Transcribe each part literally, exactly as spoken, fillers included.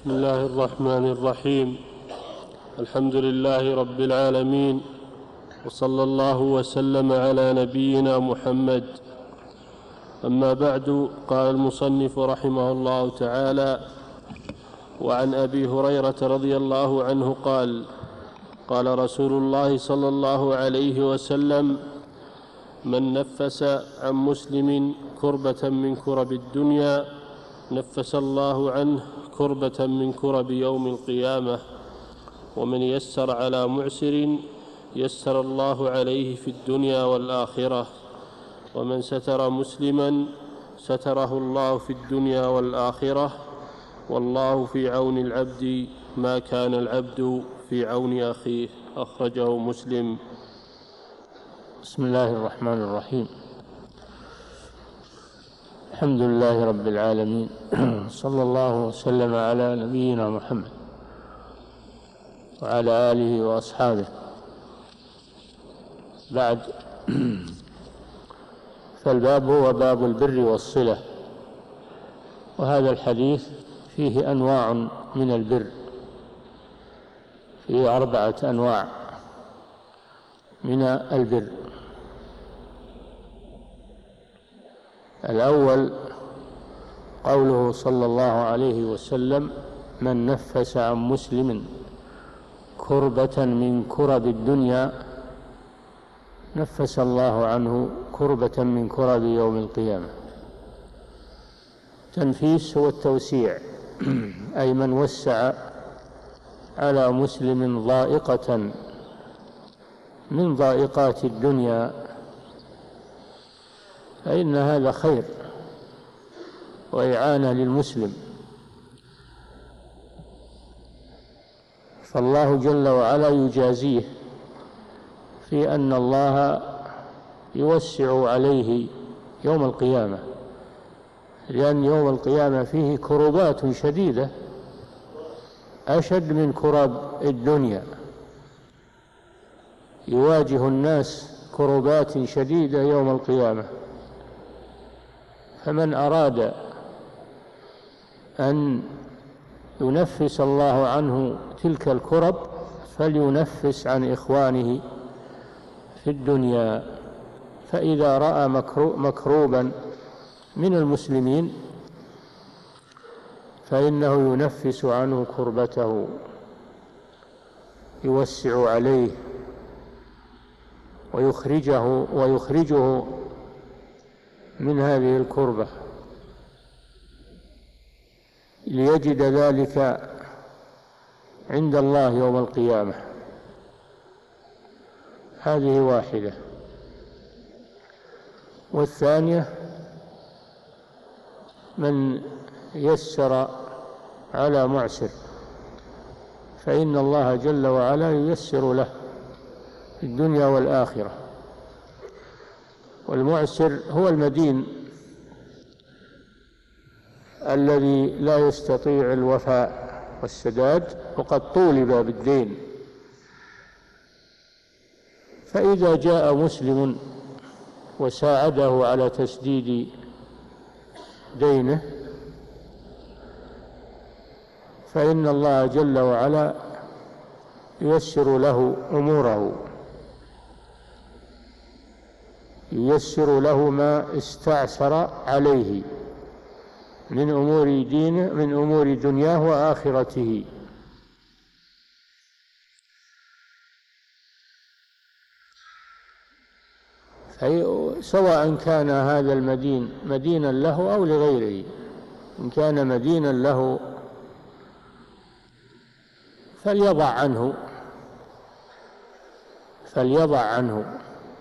بسم الله الرحمن الرحيم. الحمد لله رب العالمين، وصلى الله وسلم على نبينا محمد. أما بعد، قال المصنف رحمه الله تعالى: وعن أبي هريرة رضي الله عنه قال: قال رسول الله صلى الله عليه وسلم: من نفس عن مسلم كربة من كرب الدنيا نفس الله عنه كربة من كرب يوم القيامة، ومن يسر على معسر يسر الله عليه في الدنيا والآخرة، ومن ستر مسلما ستره الله في الدنيا والآخرة، والله في عون العبد ما كان العبد في عون أخيه. أخرجه مسلم. بسم الله الرحمن الرحيم. الحمد لله رب العالمين، صلى الله وسلم على نبينا محمد وعلى آله وأصحابه. بعد، فالباب هو باب البر والصلة، وهذا الحديث فيه أنواع من البر، فيه أربعة أنواع من البر. الأول قوله صلى الله عليه وسلم: من نفس عن مسلم كربة من كرب الدنيا نفس الله عنه كربة من كرب يوم القيامة. تنفيس هو التوسيع، أي من وسع على مسلم ضائقة من ضائقات الدنيا، فإن هذا خير وإعانة للمسلم. فالله جل وعلا يجازيه في أن الله يوسع عليه يوم القيامة، لأن يوم القيامة فيه كربات شديدة أشد من كرب الدنيا. يواجه الناس كربات شديدة يوم القيامة، فمن أراد أن ينفس الله عنه تلك الكرب فلينفس عن إخوانه في الدنيا. فإذا رأى مكروبا من المسلمين فإنه ينفس عنه كربته، يوسع عليه ويخرجه ويخرجه من هذه الكربة، ليجد ذلك عند الله يوم القيامة. هذه واحدة. والثانية: من يسر على معسر فإن الله جل وعلا ييسر له في الدنيا والآخرة. والمعسر هو المدين الذي لا يستطيع الوفاء والسداد وقد طولب بالدين، فإذا جاء مسلم وساعده على تسديد دينه فإن الله جل وعلا ييسر له أموره، ييسر له ما استعسر عليه من أمور دينه، من أمور دنياه وآخرته. سواء كان هذا المدين مدينا له أو لغيره. إن كان مدينا له فليضع عنه فليضع عنه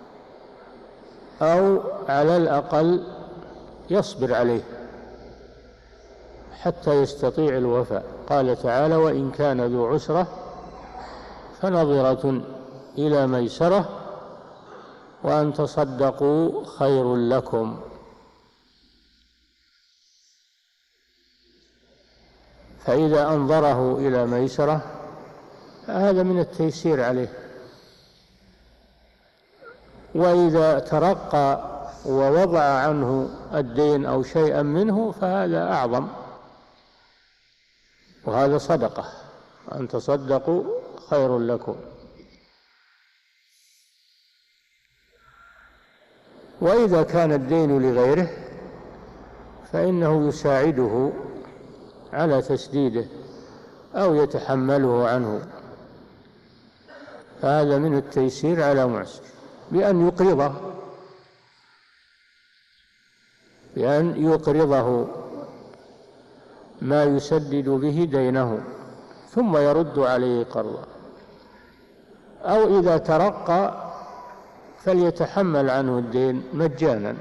أو على الأقل يصبر عليه حتى يستطيع الوفاء. قال تعالى: وإن كان ذو عسرة فنظرة إلى ميسرة وأن تصدقوا خير لكم. فإذا أنظره إلى ميسرة هذا من التيسير عليه، وإذا ترقى ووضع عنه الدين أو شيئا منه فهذا أعظم وهذا صدقة، أن تصدقوا خير لكم. وإذا كان الدين لغيره فإنه يساعده على تسديده أو يتحمله عنه، فهذا من التيسير على معسر، بأن يقرضه بأن يقرضه ما يسدد به دينه ثم يرد عليه قرضه، أو إذا ترقى فليتحمل عنه الدين مجانا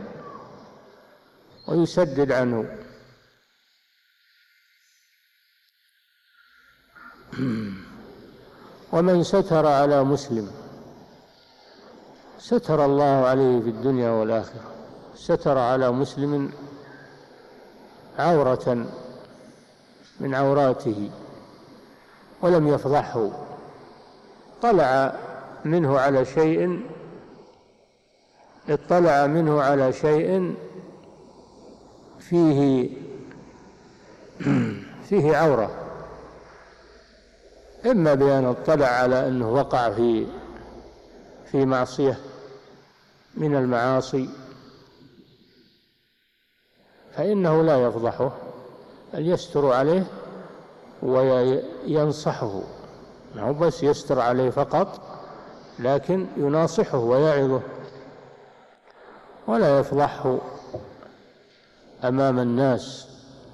ويسدد عنه. ومن ستر على مسلم ستر الله عليه في الدنيا والآخرة. ستر على مسلم عورة من عوراته ولم يفضحه، طلع منه على شيء اطلع منه على شيء فيه فيه عورة، إما بأن اطلع على أنه وقع في في معصية من المعاصي فإنه لا يفضحه، بل يستر عليه وينصحه، ما هو بس يستر عليه فقط، لكن يناصحه ويعظه ولا يفضحه أمام الناس.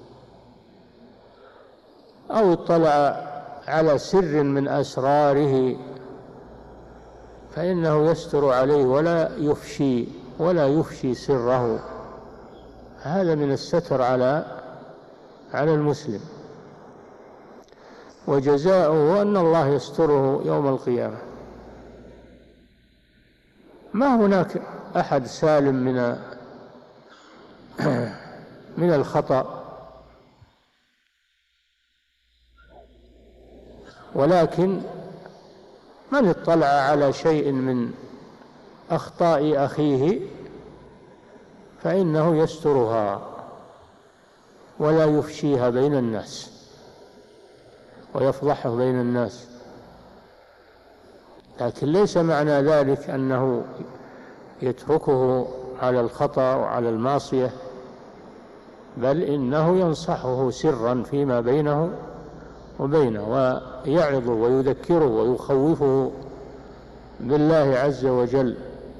أو اطلع على سر من أسراره فإنه يستر عليه ولا يفشي ولا يفشي سره، هذا من الستر على على المسلم. وجزاؤه أن الله يستره يوم القيامة. ما هناك أحد سالم من من الخطأ، ولكن من اطلع على شيء من أخطاء أخيه فإنه يسترها ولا يفشيها بين الناس ويفضحه بين الناس، لكن ليس معنى ذلك أنه يتركه على الخطأ وعلى المعصية، بل إنه ينصحه سرا فيما بينه وبينه ويعظه ويذكره ويخوفه بالله عز وجل.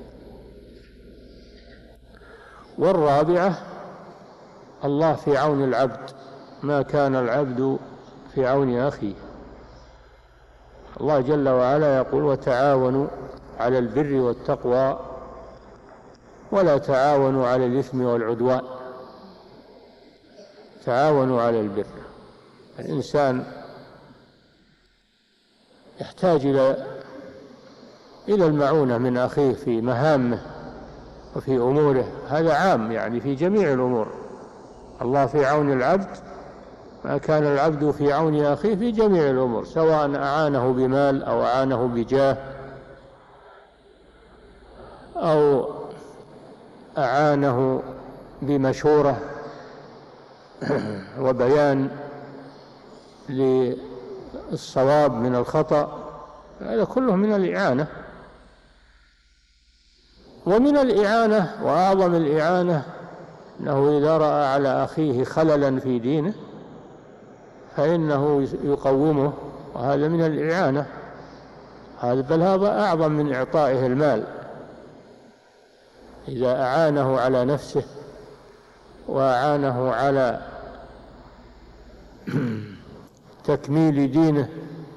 والرابعة الله في عون العبد ما كان العبد في عون أخيه. الله جل وعلا يقول: وتعاونوا على البر والتقوى ولا تعاونوا على الإثم والعدوان. تعاونوا على البر. الإنسان يحتاج إلى إلى المعونة من أخيه في مهامه وفي أموره، هذا عام يعني في جميع الأمور. الله في عون العبد ما كان العبد في عون أخيه في جميع الأمور، سواء أعانه بمال أو أعانه بجاه أو أعانه بمشورة وبيان للصواب من الخطأ، هذا كله من الإعانة. ومن الإعانة وأعظم الإعانة أنه إذا رأى على أخيه خللا في دينه فإنه يقومه، وهذا من الإعانة، هذا بل هذا أعظم من إعطائه المال. إذا أعانه على نفسه وأعانه على تكميل دينه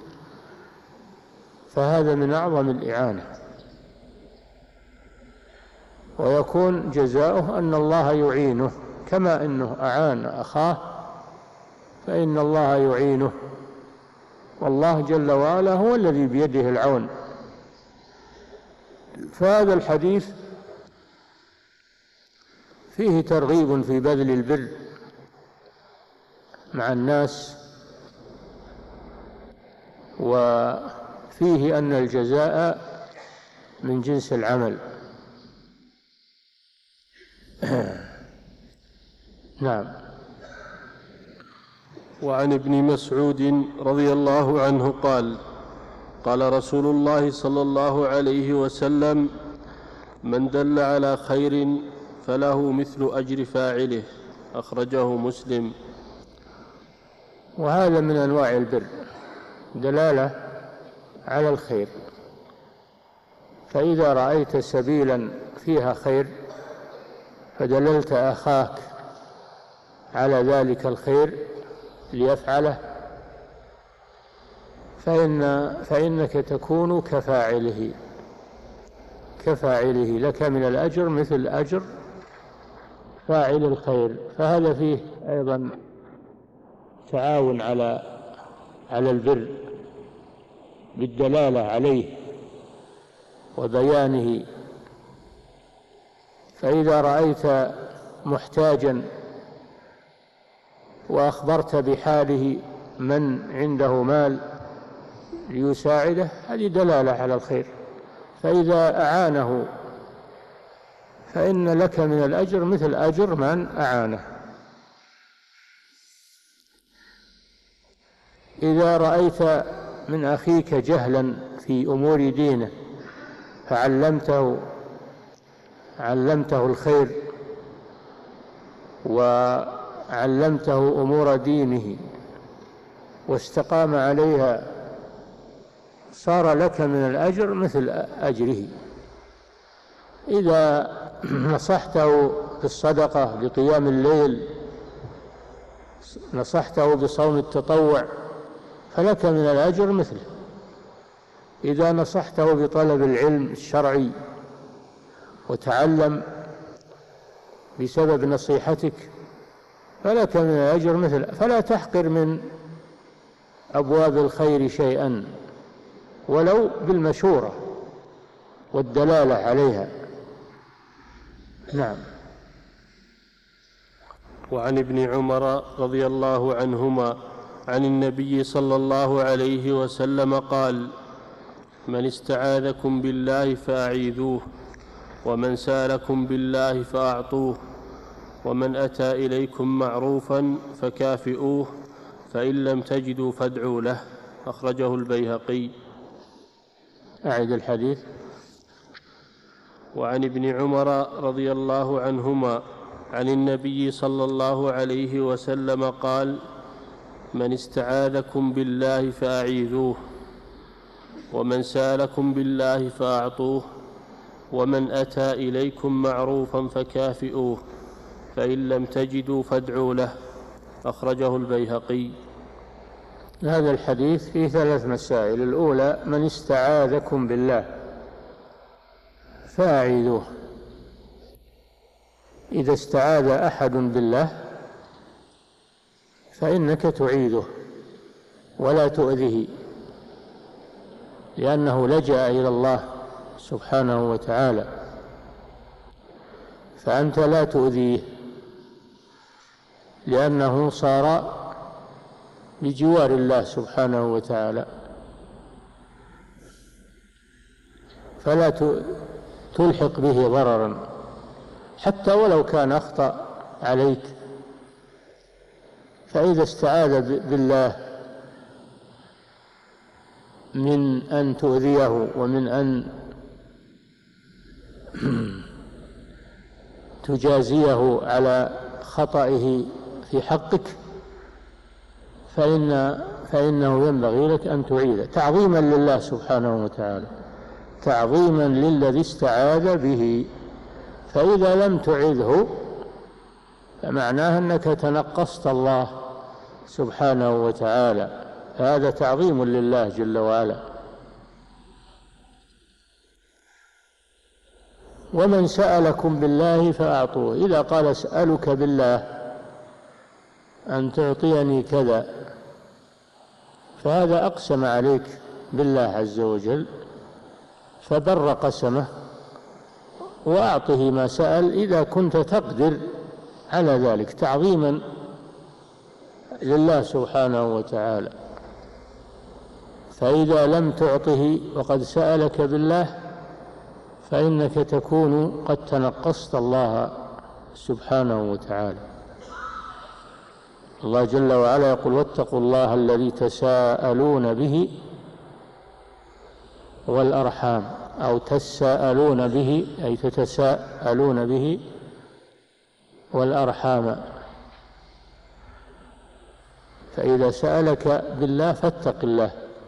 فهذا من أعظم الإعانة، ويكون جزاؤه أن الله يعينه كما أنه أعان أخاه فإن الله يعينه، والله جل وعلا هو الذي بيده العون. فهذا الحديث فيه ترغيب في بذل البر مع الناس، وفيه أن الجزاء من جنس العمل. نعم. وعن ابن مسعود رضي الله عنه قال قال رسول الله صلى الله عليه وسلم: من دل على خير فله مثل أجر فاعله. أخرجه مسلم. وهذا من أنواع البر، دلالة على الخير. فإذا رأيت سبيلا فيها خير فدللت أخاك على ذلك الخير ليفعله، فإن فإنك تكون كفاعله كفاعله لك من الأجر مثل أجر فاعل الخير. فهذا فيه أيضا تعاون على على البر بالدلالة عليه وبيانه. فإذا رأيت محتاجا وأخبرت بحاله من عنده مال ليساعده، هذه دلالة على الخير. فإذا أعانه فإن لك من الأجر مثل أجر من أعانه. إذا رأيت من أخيك جهلا في أمور دينه فعلمته علمته الخير وعلمته أمور دينه واستقام عليها، صار لك من الأجر مثل أجره. إذا نصحته بالصدقة بقيام الليل، نصحته بصوم التطوع، فلك من الأجر مثله. إذا نصحته بطلب العلم الشرعي وتعلم بسبب نصيحتك فلك من الأجر مثله. فلا تحقر من أبواب الخير شيئا ولو بالمشورة والدلالة عليها. نعم. وعن ابن عمر رضي الله عنهما عن النبي صلى الله عليه وسلم قال: من استعاذكم بالله فأعيذوه، ومن سالكم بالله فأعطوه، ومن أتى إليكم معروفا فكافئوه، فإن لم تجدوا فادعوا له. أخرجه البيهقي. أعد الحديث. وعن ابن عمر رضي الله عنهما عن النبي صلى الله عليه وسلم قال: من استعاذكم بالله فأعيذوه، ومن سالكم بالله فأعطوه، ومن أتى إليكم معروفا فكافئوه، فإن لم تجدوا فادعوا له. أخرجه البيهقي. هذا الحديث فيه ثلاث مسائل. الأولى: من استعاذكم بالله فأعيذوه. إذا استعاذ أحد بالله فإنك تعيذه ولا تؤذيه، لأنه لجأ إلى الله سبحانه وتعالى، فأنت لا تؤذيه لأنه صار بجوار الله سبحانه وتعالى. فلا تلحق به ضررا حتى ولو كان أخطأ عليك. فإذا استعاذ بالله من أن تؤذيه ومن أن تجازيه على خطئه في حقك فإن فإنه ينبغي لك أن تعيذه تعظيما لله سبحانه وتعالى، تعظيما للذي استعاذ به. فإذا لم تعذه فمعناه أنك تنقصت الله سبحانه وتعالى، هذا تعظيم لله جل وعلا. ومن سألكم بالله فأعطوه. إذا قال: أسألك بالله أن تعطيني كذا، فهذا أقسم عليك بالله عز وجل، فبر قسمه وأعطه ما سأل إذا كنت تقدر على ذلك تعظيما لله سبحانه وتعالى. فإذا لم تعطه وقد سألك بالله فإنك تكون قد تنقصت الله سبحانه وتعالى. الله جل وعلا يقول واتقوا الله الذي تساءلون به والأرحام، أو تساءلون به أي تتساءلون به والأرحام. فإذا سألك بالله فاتق الله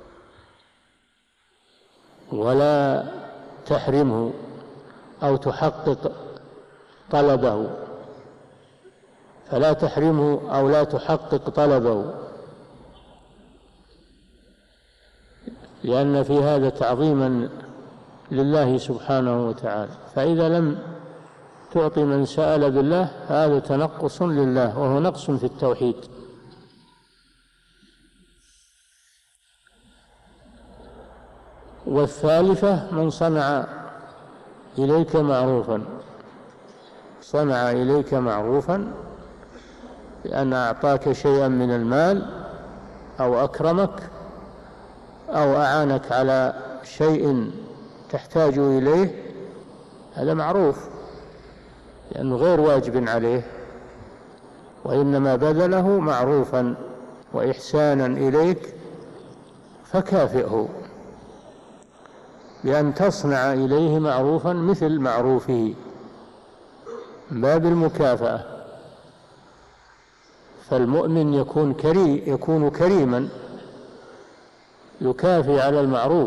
ولا تحرمه أو تحقق طلبه، فلا تحرمه أو لا تحقق طلبه، لأن في هذا تعظيما لله سبحانه وتعالى. فإذا لم تعطي من سأل بالله هذا تنقص لله، وهو نقص في التوحيد. والثالثة من صنع إليك معروفا، صنع إليك معروفا بأن أعطاك شيئا من المال أو أكرمك أو أعانك على شيء تحتاج إليه، هذا معروف لأنه غير واجب عليه، وإنما بذله معروفا وإحسانا إليك، فكافئه بأن تصنع إليه معروفا مثل معروفه، باب المكافأة. فالمؤمن يكون كريم يكون كريما يكافئ على المعروف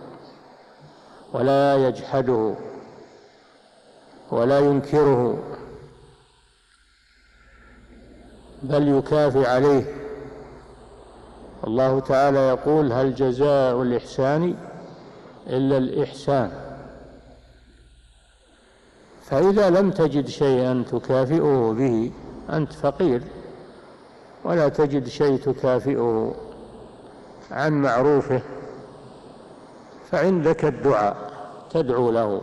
ولا يجحده ولا ينكره، بل يكافئ عليه. الله تعالى يقول هل جزاء الإحسان إلا الإحسان. فإذا لم تجد شيئا تكافئه به، أنت فقير ولا تجد شيء تكافئه عن معروفه، فعندك الدعاء، تدعو له،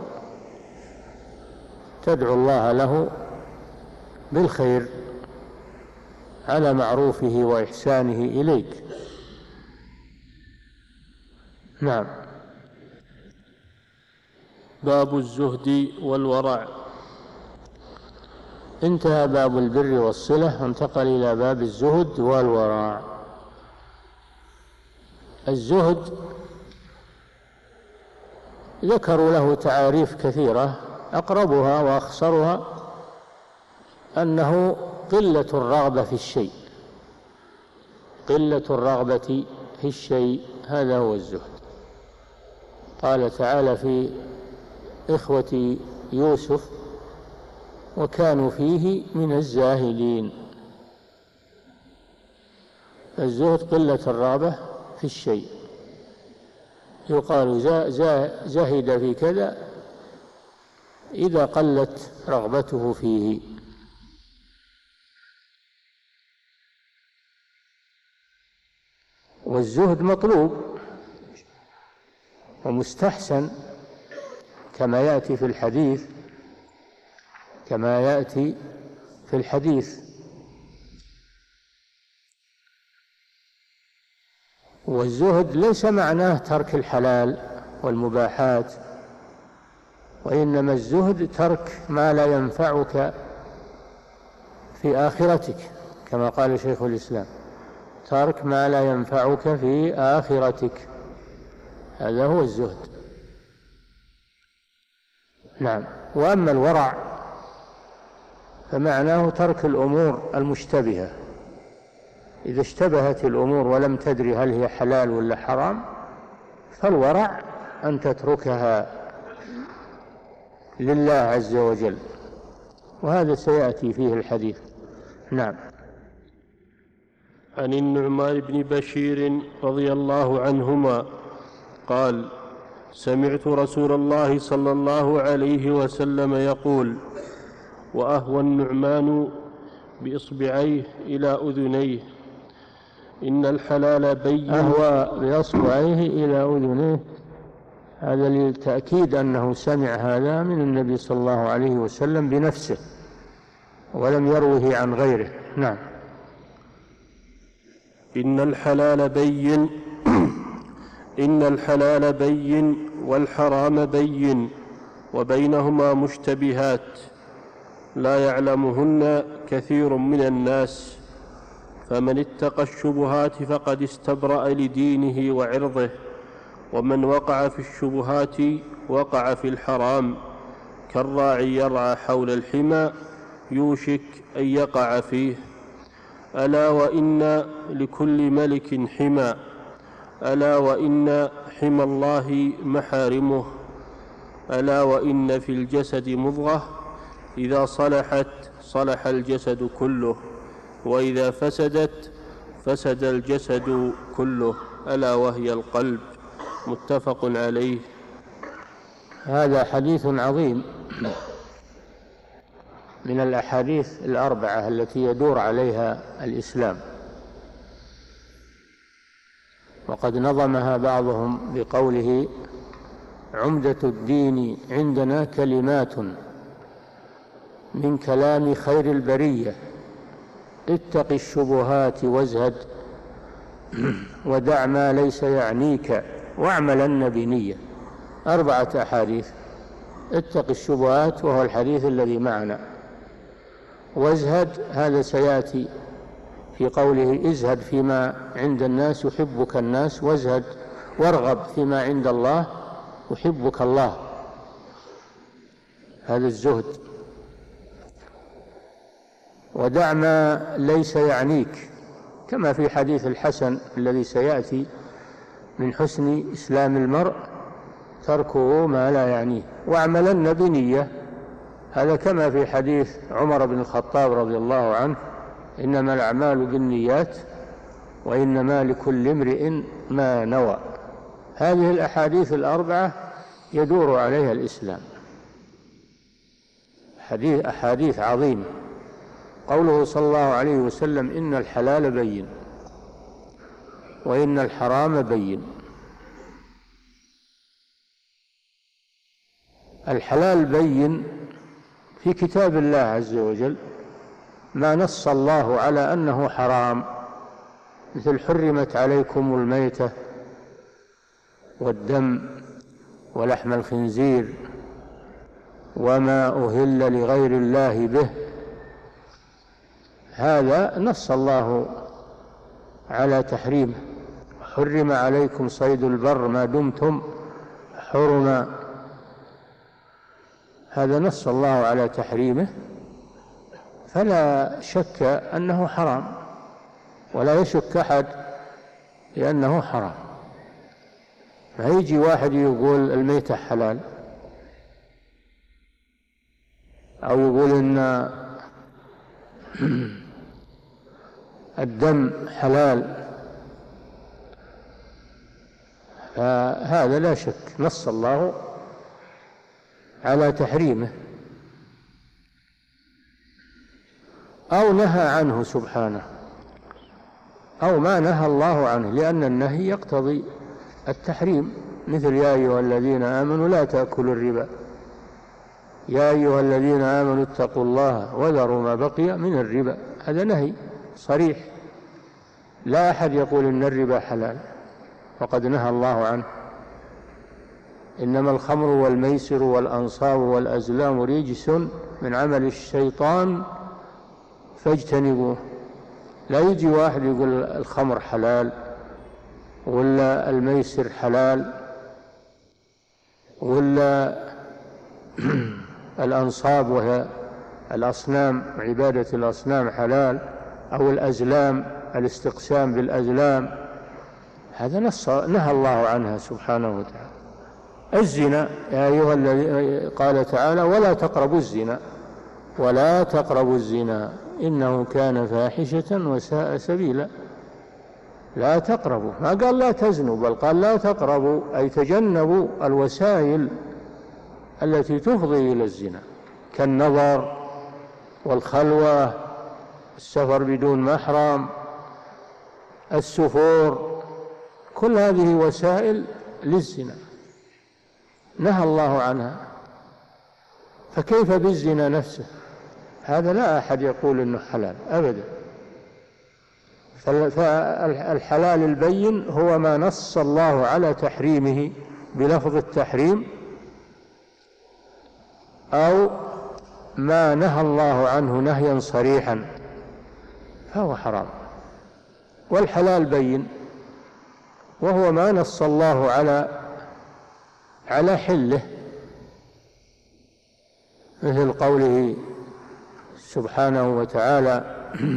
تدعو الله له بالخير على معروفه وإحسانه إليك. نعم. باب الزهد والورع. انتهى باب البر والصلة وانتقل إلى باب الزهد والورع. الزهد ذكروا له تعاريف كثيرة، أقربها وأخصرها أنه قلة الرغبة في الشيء، قلة الرغبة في الشيء، هذا هو الزهد. قال تعالى في إخوة يوسف وكانوا فيه من الزاهدين. الزهد قلة الرغبة في الشيء، يقال زاهد في كذا إذا قلت رغبته فيه. والزهد مطلوب ومستحسن كما يأتي في الحديث كما يأتي في الحديث والزهد ليس معناه ترك الحلال والمباحات، وإنما الزهد ترك ما لا ينفعك في آخرتك، كما قال شيخ الإسلام، ترك ما لا ينفعك في آخرتك، هذا هو الزهد. نعم. وأما الورع فمعناه ترك الأمور المشتبهة، إذا اشتبهت الأمور ولم تدري هل هي حلال ولا حرام، فالورع أن تتركها لله عز وجل، وهذا سيأتي فيه الحديث. نعم. عن النعمان بن بشير رضي الله عنهما قال: سمعت رسول الله صلى الله عليه وسلم يقول: وأهوى النعمان بإصبعيه إلى أذنيه إن الحلال بين. أهوى بإصبعيه إلى أذنيه، هذا للتأكيد أنه سمع هذا من النبي صلى الله عليه وسلم بنفسه ولم يروه عن غيره. نعم. إن الحلال بين إن الحلال بين والحرام بين وبينهما مشتبهات لا يعلمهن كثير من الناس فمن اتقى الشبهات فقد استبرأ لدينه وعرضه، ومن وقع في الشبهات وقع في الحرام، كالراعي يرعى حول الحمى يوشك أن يقع فيه. ألا وإن لكل ملك حمى، ألا وإن حمى الله محارمه، ألا وإن في الجسد مضغة إذا صلحت صلح الجسد كله، وإذا فسدت فسد الجسد كله، ألا وهي القلب. متفق عليه. هذا حديث عظيم من الأحاديث الأربعة التي يدور عليها الإسلام، وقد نظمها بعضهم بقوله: عمدة الدين عندنا كلمات من كلام خير البرية، اتق الشبهات وازهد، ودع ما ليس يعنيك، واعملن بنية. أربعة أحاديث: اتق الشبهات وهو الحديث الذي معنا، وازهد هذا سيأتي في قوله: ازهد فيما عند الناس يحبك الناس، وازهد وارغب فيما عند الله يحبك الله، هذا الزهد. ودع ما ليس يعنيك، كما في حديث الحسن الذي سيأتي: من حسن إسلام المرء تركه ما لا يعنيه، واعملن بنية، هذا كما في حديث عمر بن الخطاب رضي الله عنه: إنما الأعمال بالنيات وإنما لكل امرئ ما نوى. هذه الأحاديث الأربعة يدور عليها الإسلام، حديث أحاديث عظيمة. قوله صلى الله عليه وسلم: إن الحلال بين وإن الحرام بين. الحلال بين في كتاب الله عز وجل، ما نص الله على أنه حرام، مثل: حرمت عليكم الميتة والدم ولحم الخنزير وما أهل لغير الله به، هذا نص الله على تحريمه. حرم عليكم صيد البر ما دمتم حرما، هذا نص الله على تحريمه، فلا شك أنه حرام، ولا يشك أحد لأنه حرام. ما يجي واحد يقول الميتة حلال، أو يقول إن الدم حلال، فهذا لا شك نص الله على تحريمه، أو نهى عنه سبحانه، أو ما نهى الله عنه، لأن النهي يقتضي التحريم، مثل: يا أيها الذين آمنوا لا تأكلوا الربا، يا أيها الذين آمنوا اتقوا الله وذروا ما بقي من الربا، هذا نهي صريح، لا أحد يقول إن الربا حلال وقد نهى الله عنه. إنما الخمر والميسر والأنصاب والأزلام رجس من عمل الشيطان فاجتنبوه. لا يجي واحد يقول الخمر حلال ولا الميسر حلال ولا الأنصاب وهي الأصنام، عبادة الأصنام حلال، أو الأزلام، الاستقسام بالأزلام، هذا نص نهى الله عنها سبحانه وتعالى. الزنا، يا أيها الذين قال تعالى: ولا تقربوا الزنا، ولا تقربوا الزنا إنه كان فاحشة وساء سبيلا. لا تقربوا، ما قال لا تزنوا، بل قال لا تقربوا، أي تجنبوا الوسائل التي تفضي إلى الزنا، كالنظر والخلوة، السفر بدون محرم، السفور، كل هذه وسائل للزنا نهى الله عنها. فكيف بالزنا نفسه؟ هذا لا أحد يقول إنه حلال أبدا. فالحلال البين هو ما نص الله على تحريمه بلفظ التحريم، أو ما نهى الله عنه نهيا صريحا فهو حرام. والحلال بين، وهو ما نص الله على على حله، مثل قوله سبحانه وتعالى: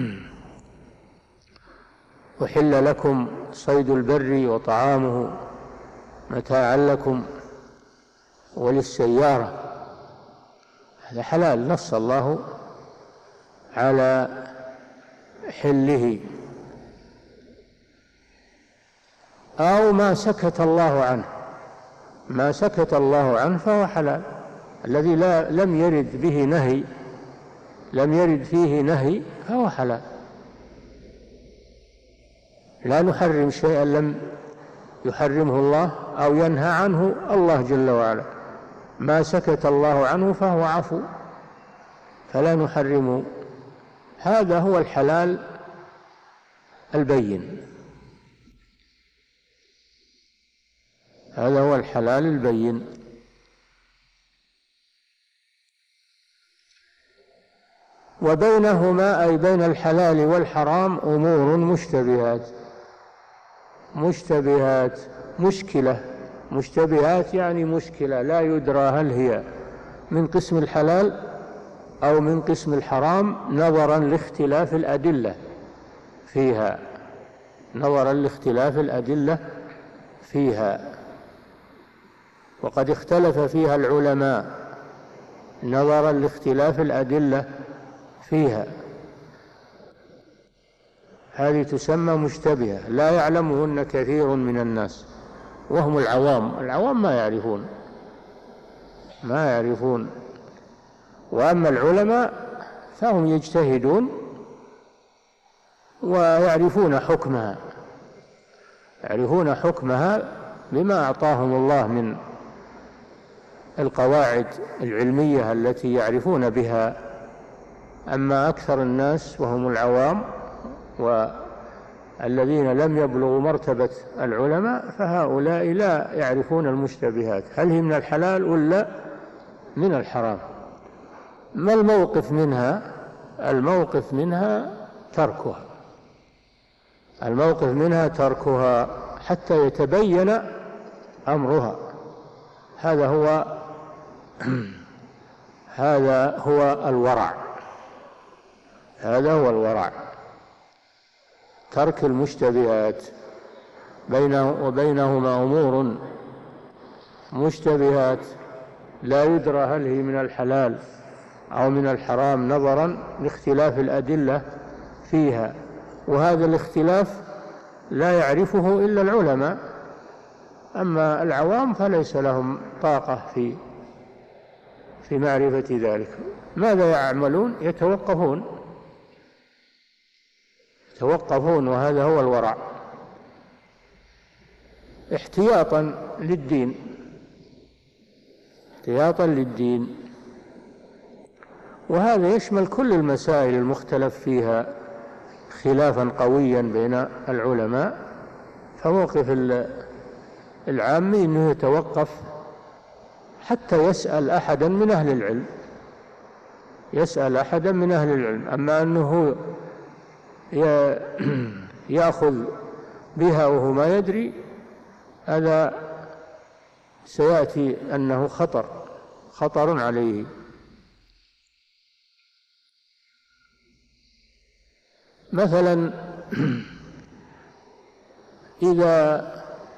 أحل لكم صيد البر وطعامه متاعا لكم وللسيارة. هذا حلال نص الله على حله. أو ما سكت الله عنه، ما سكت الله عنه فهو حلال، الذي لا لم يرد به نهي، لم يرد فيه نهي فهو حلال. لا نحرم شيئا لم يحرمه الله أو ينهى عنه الله جل وعلا. ما سكت الله عنه فهو عفو، فلا نحرمه. هذا هو الحلال البين، هذا هو الحلال البين. وبينهما أي بين الحلال والحرام أمور مشتبهات. مشتبهات مشكلة، مشتبهات يعني مشكلة لا يدرى هل هي من قسم الحلال أو من قسم الحرام، نظرا لاختلاف الأدلة فيها، نظرا لاختلاف الأدلة فيها. وقد اختلف فيها العلماء نظرا لاختلاف الأدلة فيها. هذه تسمى مشتبهة لا يعلمهن كثير من الناس، وهم العوام. العوام ما يعرفون ما يعرفون وأما العلماء فهم يجتهدون ويعرفون حكمها، يعرفون حكمها بما أعطاهم الله من القواعد العلمية التي يعرفون بها. أما أكثر الناس وهم العوام والذين لم يبلغوا مرتبة العلماء فهؤلاء لا يعرفون المشتبهات، هل هي من الحلال ولا من الحرام. ما الموقف منها؟ الموقف منها تركها، الموقف منها تركها حتى يتبين أمرها. هذا هو هذا هو الورع، هذا هو الورع، ترك المشتبهات. بينه وبينهما أمور مشتبهات لا يدرى هل هي من الحلال أو من الحرام، نظرا لاختلاف الأدلة فيها. وهذا الاختلاف لا يعرفه إلا العلماء، أما العوام فليس لهم طاقة في في معرفة ذلك. ماذا يعملون؟ يتوقفون يتوقفون وهذا هو الورع، احتياطا للدين، احتياطا للدين. وهذا يشمل كل المسائل المختلف فيها خلافا قويا بين العلماء. فموقف العامي أنه يتوقف حتى يسأل أحدا من أهل العلم، يسأل أحدا من أهل العلم. أما أنه يأخذ بها وهو ما يدري، هذا سيأتي أنه خطر خطر عليه. مثلا إذا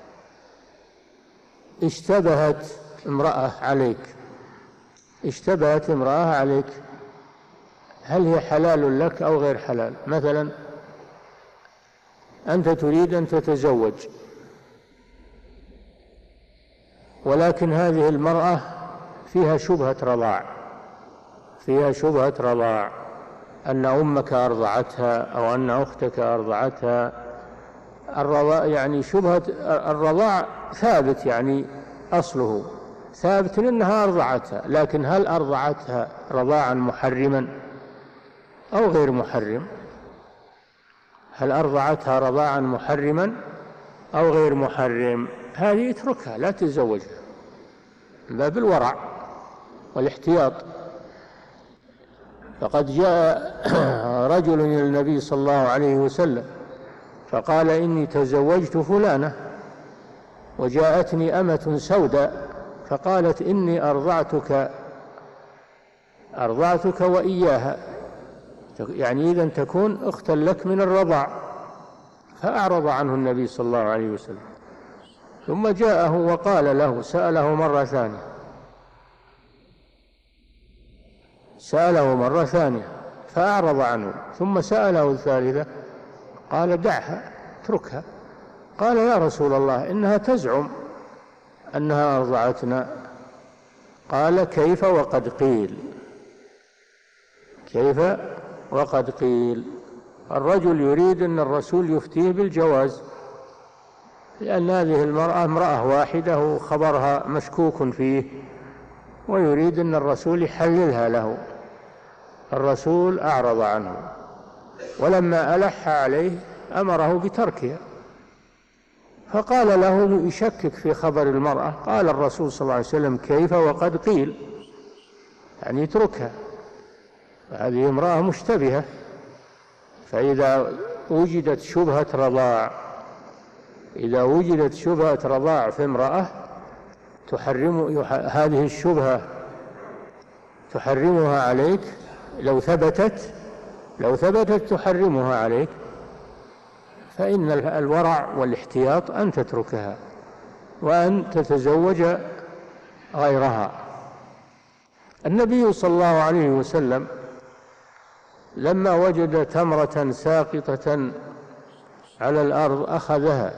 اشتبهت امرأة عليك اشتبهت امرأة عليك هل هي حلال لك أو غير حلال؟ مثلا أنت تريد أن تتزوج، ولكن هذه المرأة فيها شبهة رضاع فيها شبهة رضاع أن أمك أرضعتها أو أن أختك أرضعتها. الرضاع يعني شبهة الرضاع ثابت، يعني أصله ثابت أنها أرضعتها، لكن هل أرضعتها رضاعا محرما أو غير محرم؟ هل أرضعتها رضاعا محرما أو غير محرم؟ هذه اتركها لا تتزوجها، باب الورع والاحتياط. فقد جاء رجل إلى النبي صلى الله عليه وسلم فقال إني تزوجت فلانة وجاءتني أمة سوداء فقالت إني أرضعتك أرضعتك وإياها، يعني إذن تكون أختا لك من الرضاع. فأعرض عنه النبي صلى الله عليه وسلم، ثم جاءه وقال له، سأله مرة ثانية سأله مرة ثانية فأعرض عنه، ثم سأله الثالثة قال دعها اتركها. قال يا رسول الله إنها تزعم أنها أرضعتنا. قال كيف وقد قيل كيف وقد قيل الرجل يريد أن الرسول يفتيه بالجواز، لأن هذه المرأة امرأة واحدة وخبرها مشكوك فيه، ويريد أن الرسول يحللها له. الرسول أعرض عنه، ولما ألح عليه أمره بتركها. فقال له يشكك في خبر المرأة، قال الرسول صلى الله عليه وسلم كيف وقد قيل، يعني اتركها، هذه امرأة مشتبهة. فإذا وجدت شبهة رضاع إذا وجدت شبهة رضاع في امرأة تحرم هذه الشبهة تحرمها عليك، لو ثبتت لو ثبتت تحرمها عليك، فإن الورع والاحتياط أن تتركها وأن تتزوج غيرها. النبي صلى الله عليه وسلم لما وجد تمرة ساقطة على الأرض أخذها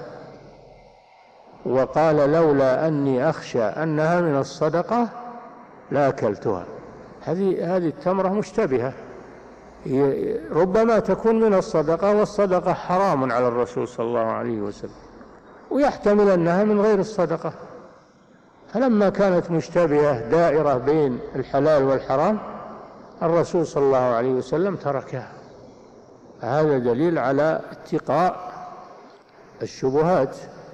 وقال لولا أني أخشى أنها من الصدقة لأكلتها. هذه هذه التمرة مشتبهة، ربما تكون من الصدقة، والصدقة حرام على الرسول صلى الله عليه وسلم، ويحتمل أنها من غير الصدقة. فلما كانت مشتبهة دائرة بين الحلال والحرام الرسول صلى الله عليه وسلم تركها. هذا دليل على اتقاء الشبهات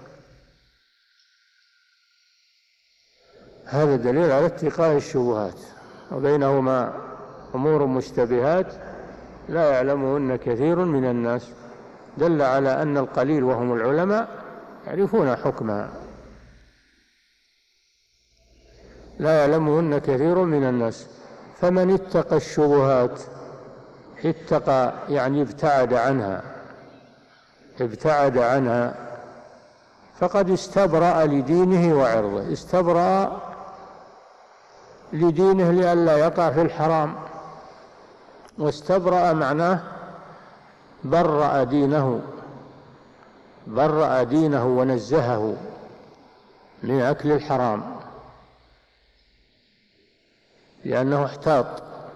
هذا دليل على اتقاء الشبهات وبينهما أمور مشتبهات لا يعلمهن كثير من الناس، دل على أن القليل وهم العلماء يعرفون حكمها، لا يعلمهن كثير من الناس. فمن اتقى الشبهات اتقى يعني ابتعد عنها ابتعد عنها فقد استبرأ لدينه وعرضه. استبرأ لدينه لئلا يقع في الحرام، واستبرأ معناه برأ دينه برأ دينه ونزهه من أكل الحرام، لأنه احتاط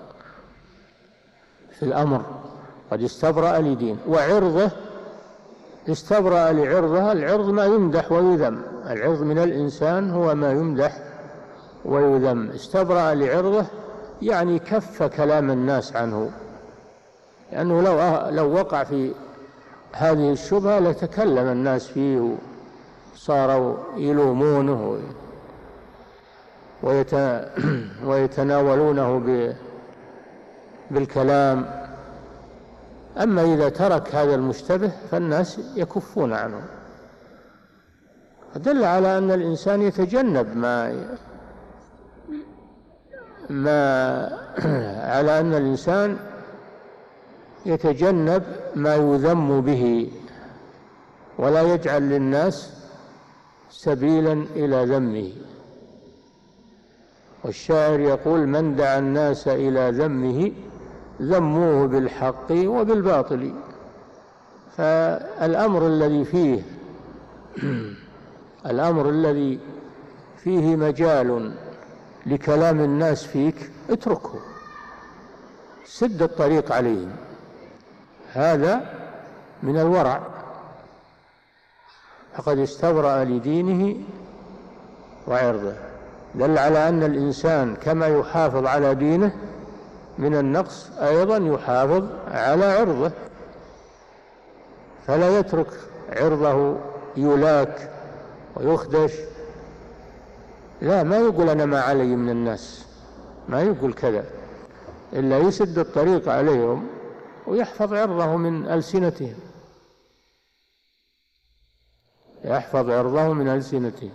في الأمر. قد استبرأ لدينه وعرضه، استبرأ لعرضه. العرض ما يمدح ويذم، العرض من الإنسان هو ما يمدح ويذم. استبرأ لعرضه يعني كف كلام الناس عنه، لأنه لو لو وقع في هذه الشبهة لتكلم الناس فيه وصاروا يلومونه ويتناولونه بالكلام. أما إذا ترك هذا المشتبه فالناس يكفون عنه. دل على أن الإنسان يتجنب ما ما على أن الإنسان يتجنب ما يذم به، ولا يجعل للناس سبيلا إلى ذمه. والشاعر يقول من دعا الناس إلى ذمه ذموه بالحق وبالباطل. فالأمر الذي فيه الأمر الذي فيه مجال لكلام الناس فيك اتركه، سد الطريق عليهم، هذا من الورع. فقد استبرأ لدينه وعرضه. دل على أن الإنسان كما يحافظ على دينه من النقص أيضا يحافظ على عرضه، فلا يترك عرضه يلاك ويخدش. لا، ما يقول أنا ما علي من الناس، ما يقول كذا، إلا يسد الطريق عليهم ويحفظ عرضه من ألسنتهم. يحفظ عرضه من ألسنتهم.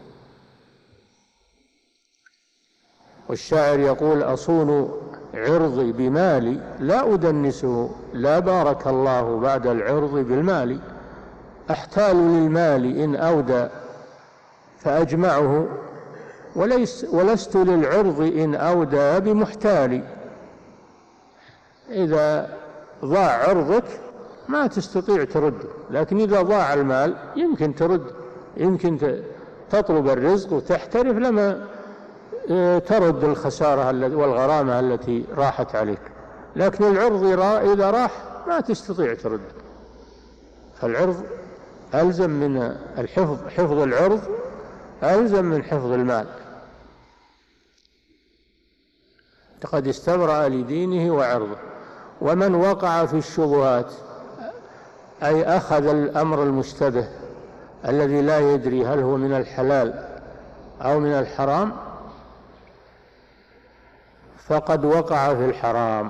والشاعر يقول: أصون عرضي بمالي لا أدنسه، لا بارك الله بعد العرض بالمال. أحتال للمال إن أودى فأجمعه، وليس ولست للعرض إن أودى بمحتال. إذا ضاع عرضك ما تستطيع ترده، لكن إذا ضاع المال يمكن ترد، يمكن تطلب الرزق وتحترف لما ترد الخسارة والغرامة التي راحت عليك. لكن العرض إذا راح ما تستطيع ترد. فالعرض ألزم من الحفظ، حفظ العرض ألزم من حفظ المال. قد استبرأ لدينه وعرضه. ومن وقع في الشبهات، أي أخذ الأمر المشتبه الذي لا يدري هل هو من الحلال أو من الحرام، فقد وقع في الحرام.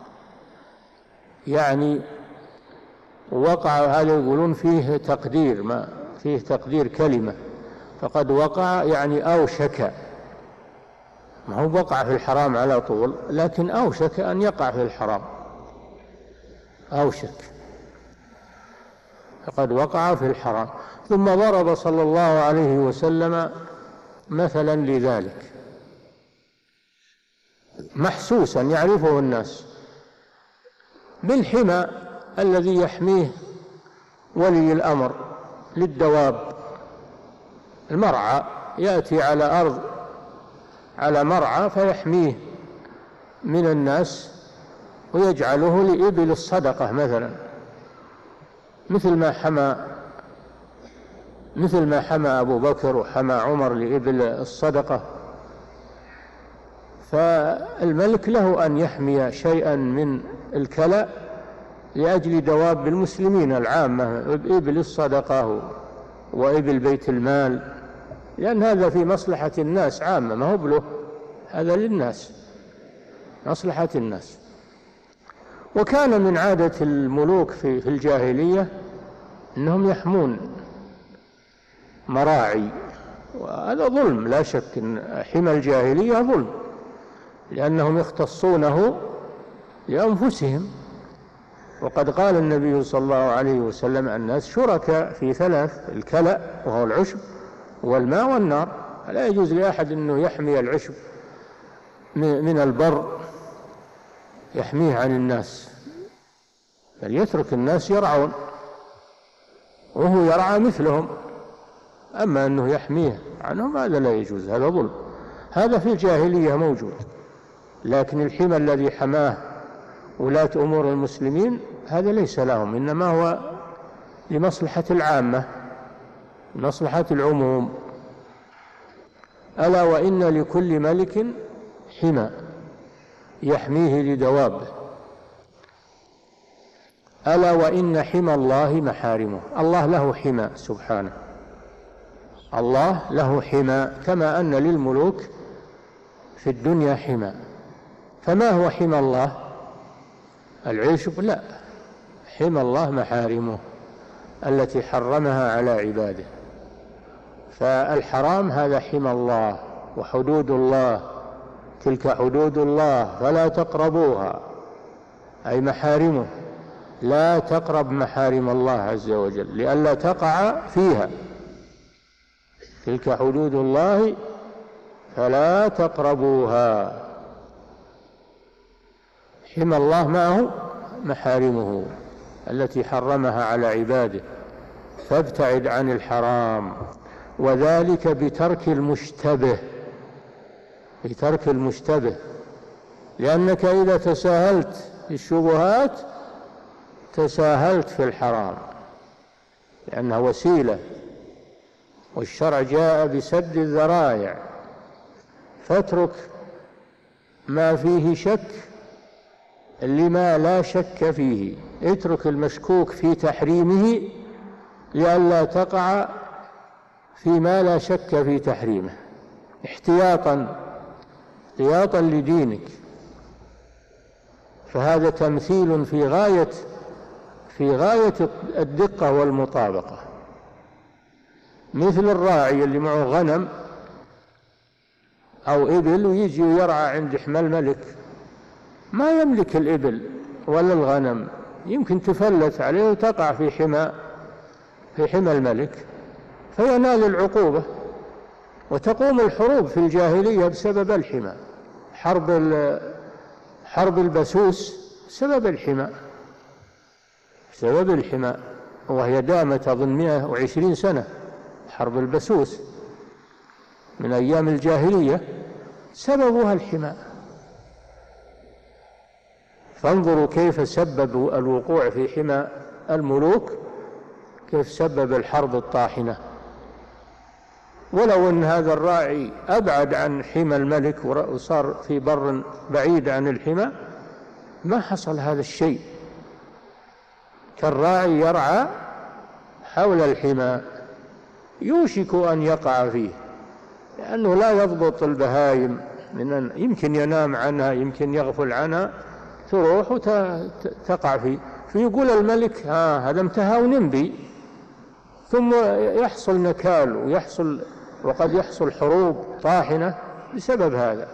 يعني وقع، هذا يقولون فيه تقدير، ما فيه تقدير كلمة، فقد وقع يعني أوشك، ما هو وقع في الحرام على طول، لكن أوشك أن يقع في الحرام، أوشك، فقد وقع في الحرام. ثم ضرب صلى الله عليه وسلم مثلا لذلك محسوسا يعرفه الناس، بالحمى الذي يحميه ولي الأمر للدواب. المرعى يأتي على أرض، على مرعى، فيحميه من الناس ويجعله لإبل الصدقة مثلا، مثل ما حمى مثل ما حمى أبو بكر وحمى عمر لإبل الصدقة. فالملك له أن يحمي شيئا من الكلأ لأجل دواب المسلمين العامة، إبل الصدقة وإبل بيت المال، لأن هذا في مصلحة الناس عامة، ما هو بله، هذا للناس، مصلحة الناس. وكان من عادة الملوك في الجاهلية أنهم يحمون مراعي، وهذا ظلم لا شك، إن حمى الجاهلية ظلم، لأنهم يختصونه لأنفسهم. وقد قال النبي صلى الله عليه وسلم: الناس شركاء في ثلاث: الكلأ وهو العشب، والماء، والنار. لا يجوز لأحد أنه يحمي العشب من البر، يحميه عن الناس، بل يترك الناس يرعون وهو يرعى مثلهم. أما أنه يحميه عنهم هذا لا يجوز، هذا ظلم. هذا في الجاهلية موجود، لكن الحمى الذي حماه ولاة أمور المسلمين هذا ليس لهم، إنما هو لمصلحة العامة، مصلحة العموم. ألا وإن لكل ملك حمى يحميه لدوابه. ألا وإن حمى الله محارمه. الله له حمى سبحانه، الله له حمى، كما أن للملوك في الدنيا حمى. فما هو حمى الله؟ العشب؟ لا، حمى الله محارمه التي حرمها على عباده. فالحرام هذا حمى الله وحدود الله، تلك حدود الله فلا تقربوها، أي محارمه. لا تقرب محارم الله عز وجل لئلا تقع فيها. تلك حدود الله فلا تقربوها. حمى الله معه محارمه التي حرمها على عباده، فابتعد عن الحرام، وذلك بترك المشتبه، بترك المشتبه، لأنك إذا تساهلت في الشبهات تساهلت في الحرام، لأنها وسيلة، والشرع جاء بسد الذرائع. فاترك ما فيه شك لما لا شك فيه، اترك المشكوك في تحريمه لئلا تقع فيما لا شك في تحريمه، احتياطا احتياطا لدينك. فهذا تمثيل في غاية في غاية الدقة والمطابقة. مثل الراعي اللي معه غنم أو إبل ويجي ويرعى عند حمى الملك، ما يملك الإبل ولا الغنم، يمكن تفلت عليه وتقع في حمى في حمى الملك فينال العقوبة. وتقوم الحروب في الجاهلية بسبب الحمى، حرب حرب البسوس بسبب الحمى بسبب الحمى وهي دامت أظن مئة وعشرين سنة. حرب البسوس من أيام الجاهلية سببها الحمى. فانظروا كيف سبب الوقوع في حمى الملوك، كيف سبب الحرب الطاحنة. ولو أن هذا الراعي أبعد عن حمى الملك وصار في بر بعيد عن الحمى ما حصل هذا الشيء. كالراعي يرعى حول الحمى يوشك أن يقع فيه، لأنه لا يضبط البهائم، من أن يمكن ينام عنها، يمكن يغفل عنها، تروح وتقع فيه. فيقول الملك ها هذا انتهى ونمضي، ثم يحصل نكال ويحصل وقد يحصل حروب طاحنة بسبب هذا.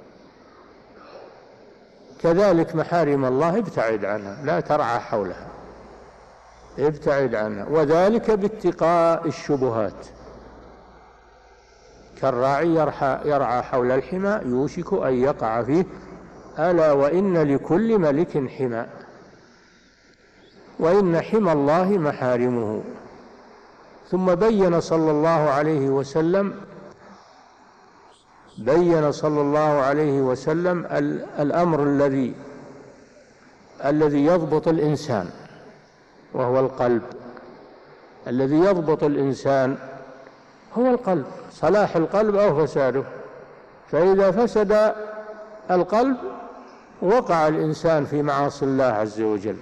كذلك محارم الله ابتعد عنها، لا ترعى حولها، ابتعد عنها، وذلك باتقاء الشبهات. كالراعي يرعى حول الحمى يوشك أن يقع فيه، ألا وإن لكل ملك حمى وإن حمى الله محارمه. ثم بين صلى الله عليه وسلم بين صلى الله عليه وسلم الأمر الذي الذي يضبط الإنسان، وهو القلب. الذي يضبط الإنسان هو القلب، صلاح القلب أو فساده. فإذا فسد القلب وقع الإنسان في معاصي الله عز وجل،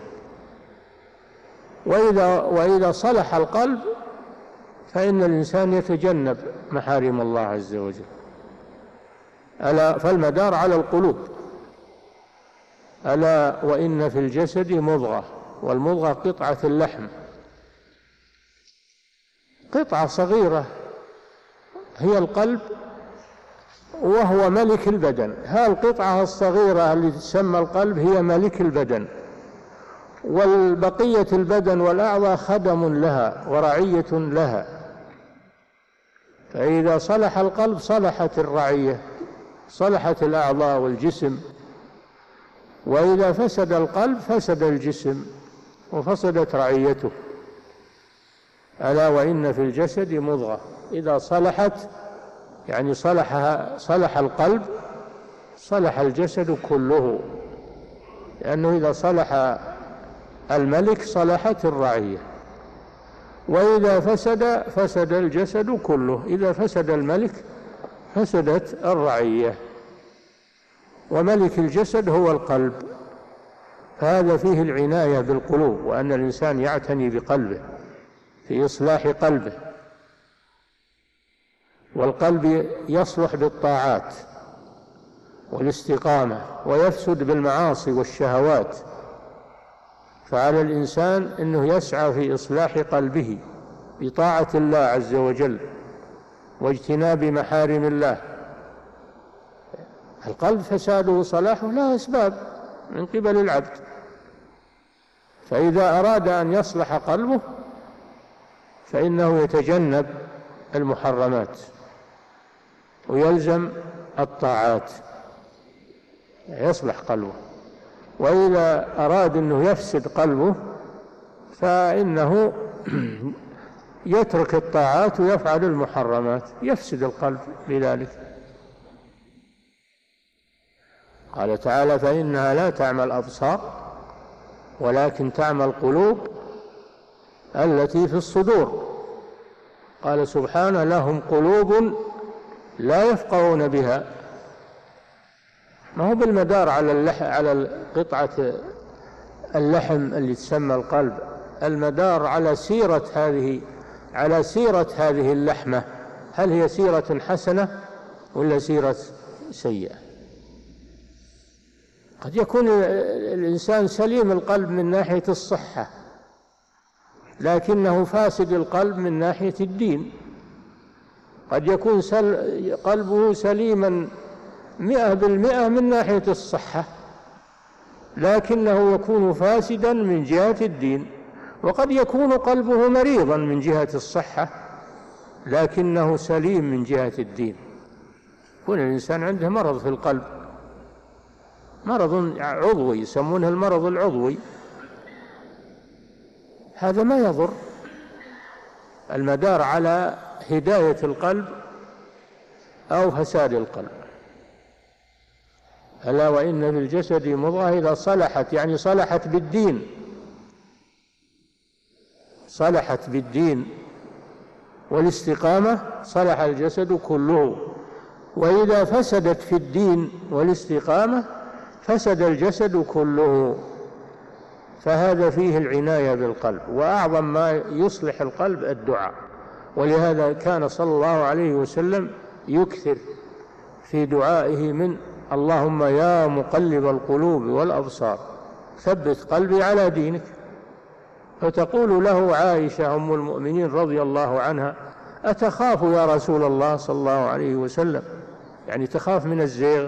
وإذا وإذا صلح القلب فإن الإنسان يتجنب محارم الله عز وجل. ألا فالمدار على القلوب. ألا وإن في الجسد مضغة، والمضغة قطعة اللحم، قطعة صغيرة هي القلب، وهو ملك البدن. ها القطعة الصغيرة اللي تسمى القلب هي ملك البدن، والبقية البدن والأعضاء خدم لها ورعية لها. فإذا صلح القلب صلحت الرعية، صلحت الأعضاء والجسم. وإذا فسد القلب فسد الجسم وفسدت رعيته. ألا وإن في الجسد مضغة، إذا صلحت يعني صلح صلح القلب صلح الجسد كله، لأنه إذا صلح الملك صلحت الرعية، وإذا فسد فسد الجسد كله. إذا فسد الملك فسدت الرعية، وملك الجسد هو القلب. فهذا فيه العناية بالقلوب، وأن الإنسان يعتني بقلبه في إصلاح قلبه. والقلب يصلح بالطاعات والاستقامة، ويفسد بالمعاصي والشهوات. فعلى الإنسان أنه يسعى في إصلاح قلبه بطاعة الله عز وجل واجتناب محارم الله. القلب فساده وصلاحه له أسباب من قبل العبد، فإذا أراد أن يصلح قلبه فإنه يتجنب المحرمات ويلزم الطاعات يصلح قلبه. وإذا أراد أنه يفسد قلبه فإنه يترك الطاعات ويفعل المحرمات، يفسد القلب بذلك. قال تعالى: فإنها لا تعمى الأبصار ولكن تعمى القلوب التي في الصدور. قال سبحانه: لهم قلوب لا يفقهون بها. ما هو بالمدار على اللحم، على قطعة اللحم اللي تسمى القلب، المدار على سيرة هذه على سيرة هذه اللحمة، هل هي سيرة حسنة ولا سيرة سيئة؟ قد يكون الإنسان سليم القلب من ناحية الصحة، لكنه فاسد القلب من ناحية الدين، قد يكون سل قلبه سليما مئة بالمئة من ناحية الصحة، لكنه يكون فاسدا من جهة الدين. وقد يكون قلبه مريضا من جهة الصحة لكنه سليم من جهة الدين. يكون الإنسان عنده مرض في القلب، مرض عضوي يسمونه المرض العضوي، هذا ما يضر. المدار على هداية القلب أو فساد القلب. ألا وإن في الجسد مضغة إذا صلحت، يعني صلحت بالدين، صلحت بالدين والاستقامة صلح الجسد كله، وإذا فسدت في الدين والاستقامة فسد الجسد كله. فهذا فيه العناية بالقلب، وأعظم ما يصلح القلب الدعاء. ولهذا كان صلى الله عليه وسلم يكثر في دعائه من اللهم يا مقلب القلوب والأبصار ثبت قلبي على دينك. فتقول له عائشة أم المؤمنين رضي الله عنها أتخاف يا رسول الله صلى الله عليه وسلم، يعني تخاف من الزيغ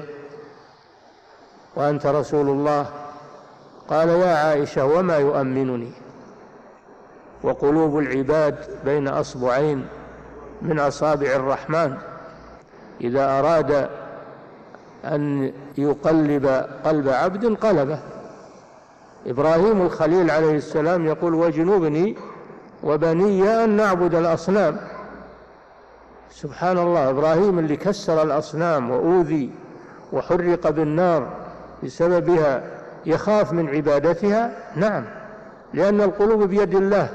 وأنت رسول الله؟ قال يا عائشة وما يؤمنني، وقلوب العباد بين أصبعين من أصابع الرحمن، إذا أراد أن يقلب قلب عبد قلبه. إبراهيم الخليل عليه السلام يقول وجنوبني وبني أن نعبد الأصنام. سبحان الله، إبراهيم اللي كسر الأصنام وأوذي وحرق بالنار بسببها يخاف من عبادتها؟ نعم، لأن القلوب بيد الله،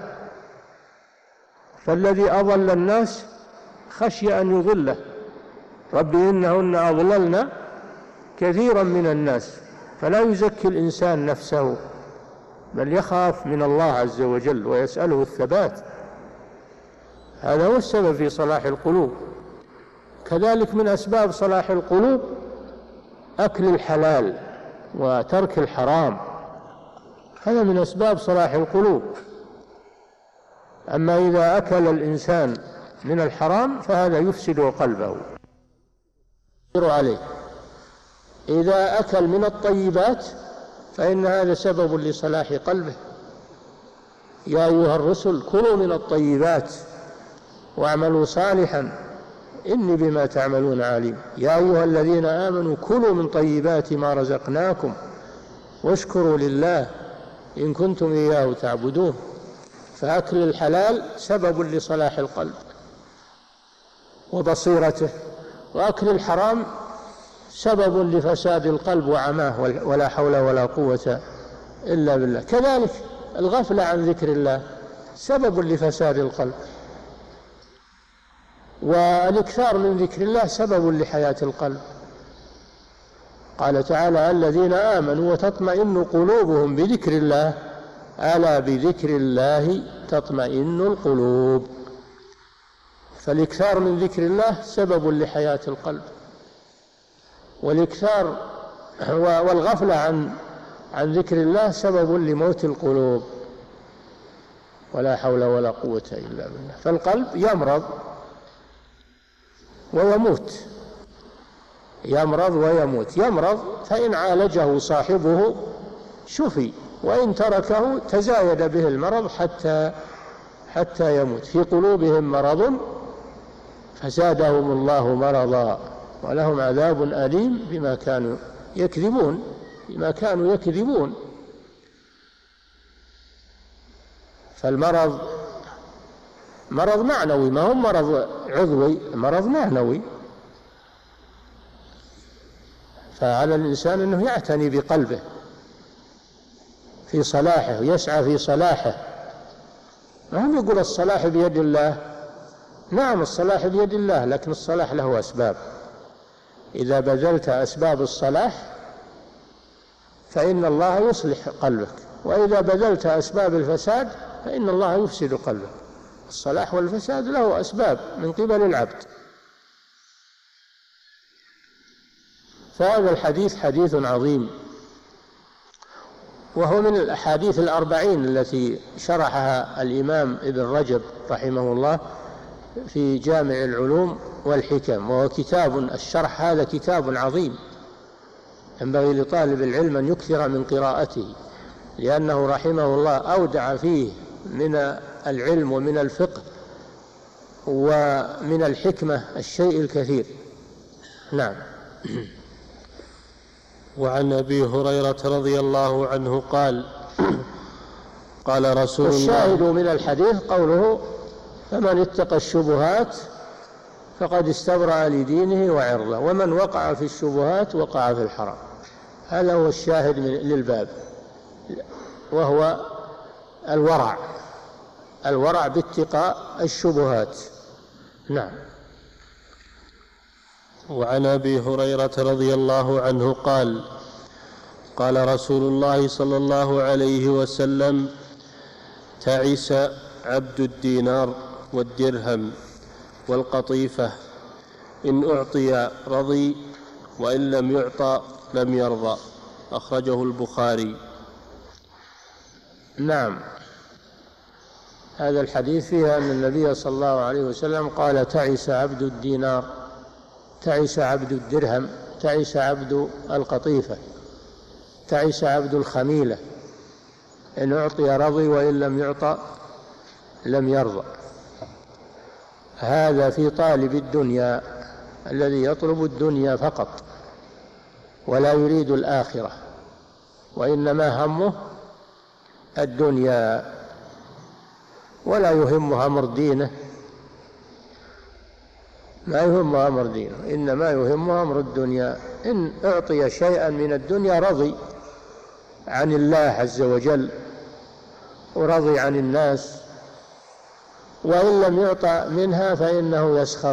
فالذي أضل الناس خشي أن يضله. رب إنهن أضللن كثيرا من الناس. فلا يزكي الإنسان نفسه بل يخاف من الله عز وجل ويسأله الثبات. هذا هو السبب في صلاح القلوب. كذلك من أسباب صلاح القلوب أكل الحلال وترك الحرام، هذا من أسباب صلاح القلوب. أما إذا أكل الإنسان من الحرام فهذا يفسد قلبه عليه. إذا أكل من الطيبات فإن هذا سبب لصلاح قلبه. يا أيها الرسل كلوا من الطيبات واعملوا صالحا إني بما تعملون عليم. يا أيها الذين آمنوا كلوا من طيبات ما رزقناكم واشكروا لله إن كنتم إياه تعبدون. فأكل الحلال سبب لصلاح القلب وبصيرته، وأكل الحرام سبب لفساد القلب وعماه، ولا حول ولا قوة إلا بالله. كذلك الغفلة عن ذكر الله سبب لفساد القلب، والإكثار من ذكر الله سبب لحياة القلب. قال تعالى الذين آمنوا وتطمئن قلوبهم بذكر الله ألا بذكر الله تطمئن القلوب. فالإكثار من ذكر الله سبب لحياة القلب، والإكثار والغفلة عن عن ذكر الله سبب لموت القلوب، ولا حول ولا قوة إلا بالله. فالقلب يمرض ويموت، يمرض ويموت. يمرض فإن عالجه صاحبه شفي، وإن تركه تزايد به المرض حتى حتى يموت. في قلوبهم مرض فزادهم الله مرضا ولهم عذاب أليم بما كانوا يكذبون بما كانوا يكذبون. فالمرض مرض معنوي، ما هو مرض عضوي، مرض معنوي. فعلى الإنسان أنه يعتني بقلبه في صلاحه ويسعى في صلاحه. ما هم يقول الصلاح بيد الله، نعم الصلاح بيد الله، لكن الصلاح له أسباب. إذا بذلت أسباب الصلاح فإن الله يصلح قلبك، وإذا بذلت أسباب الفساد فإن الله يفسد قلبك. الصلاح والفساد له أسباب من قبل العبد. فهذا الحديث حديث عظيم، وهو من الأحاديث الأربعين التي شرحها الإمام ابن رجب رحمه الله في جامع العلوم والحكم، وهو كتاب الشرح هذا كتاب عظيم ينبغي لطالب العلم أن يكثر من قراءته، لأنه رحمه الله أودع فيه من العلم ومن الفقه ومن الحكمة الشيء الكثير. نعم. وعن أبي هريرة رضي الله عنه قال قال رسول الله. الشاهد من الحديث قوله: فمن اتقى الشبهات فقد استبرأ لدينه وعرضه، ومن وقع في الشبهات وقع في الحرام. هذا هو الشاهد من للباب، وهو الورع الورع باتقاء الشبهات. نعم. وعن أبي هريرة رضي الله عنه قال قال رسول الله صلى الله عليه وسلم: تعس عبد الدينار والدرهم والقطيفة، إن أعطي رضي وإن لم يعطى لم يرضى. أخرجه البخاري. نعم. هذا الحديث فيه أن النبي صلى الله عليه وسلم قال: تعس عبد الدينار، تعس عبد الدرهم، تعس عبد القطيفة، تعس عبد الخميلة، إن أعطي رضي وإن لم يعطى لم يرضى. هذا في طالب الدنيا الذي يطلب الدنيا فقط ولا يريد الآخرة، وإنما همه الدنيا ولا يهمه أمر دينه، ما يهمه أمر دينه، إنما يهمه أمر الدنيا. إن أعطي شيئا من الدنيا رضي عن الله عز وجل ورضي عن الناس، وإن لم يعطى منها فإنه يسخط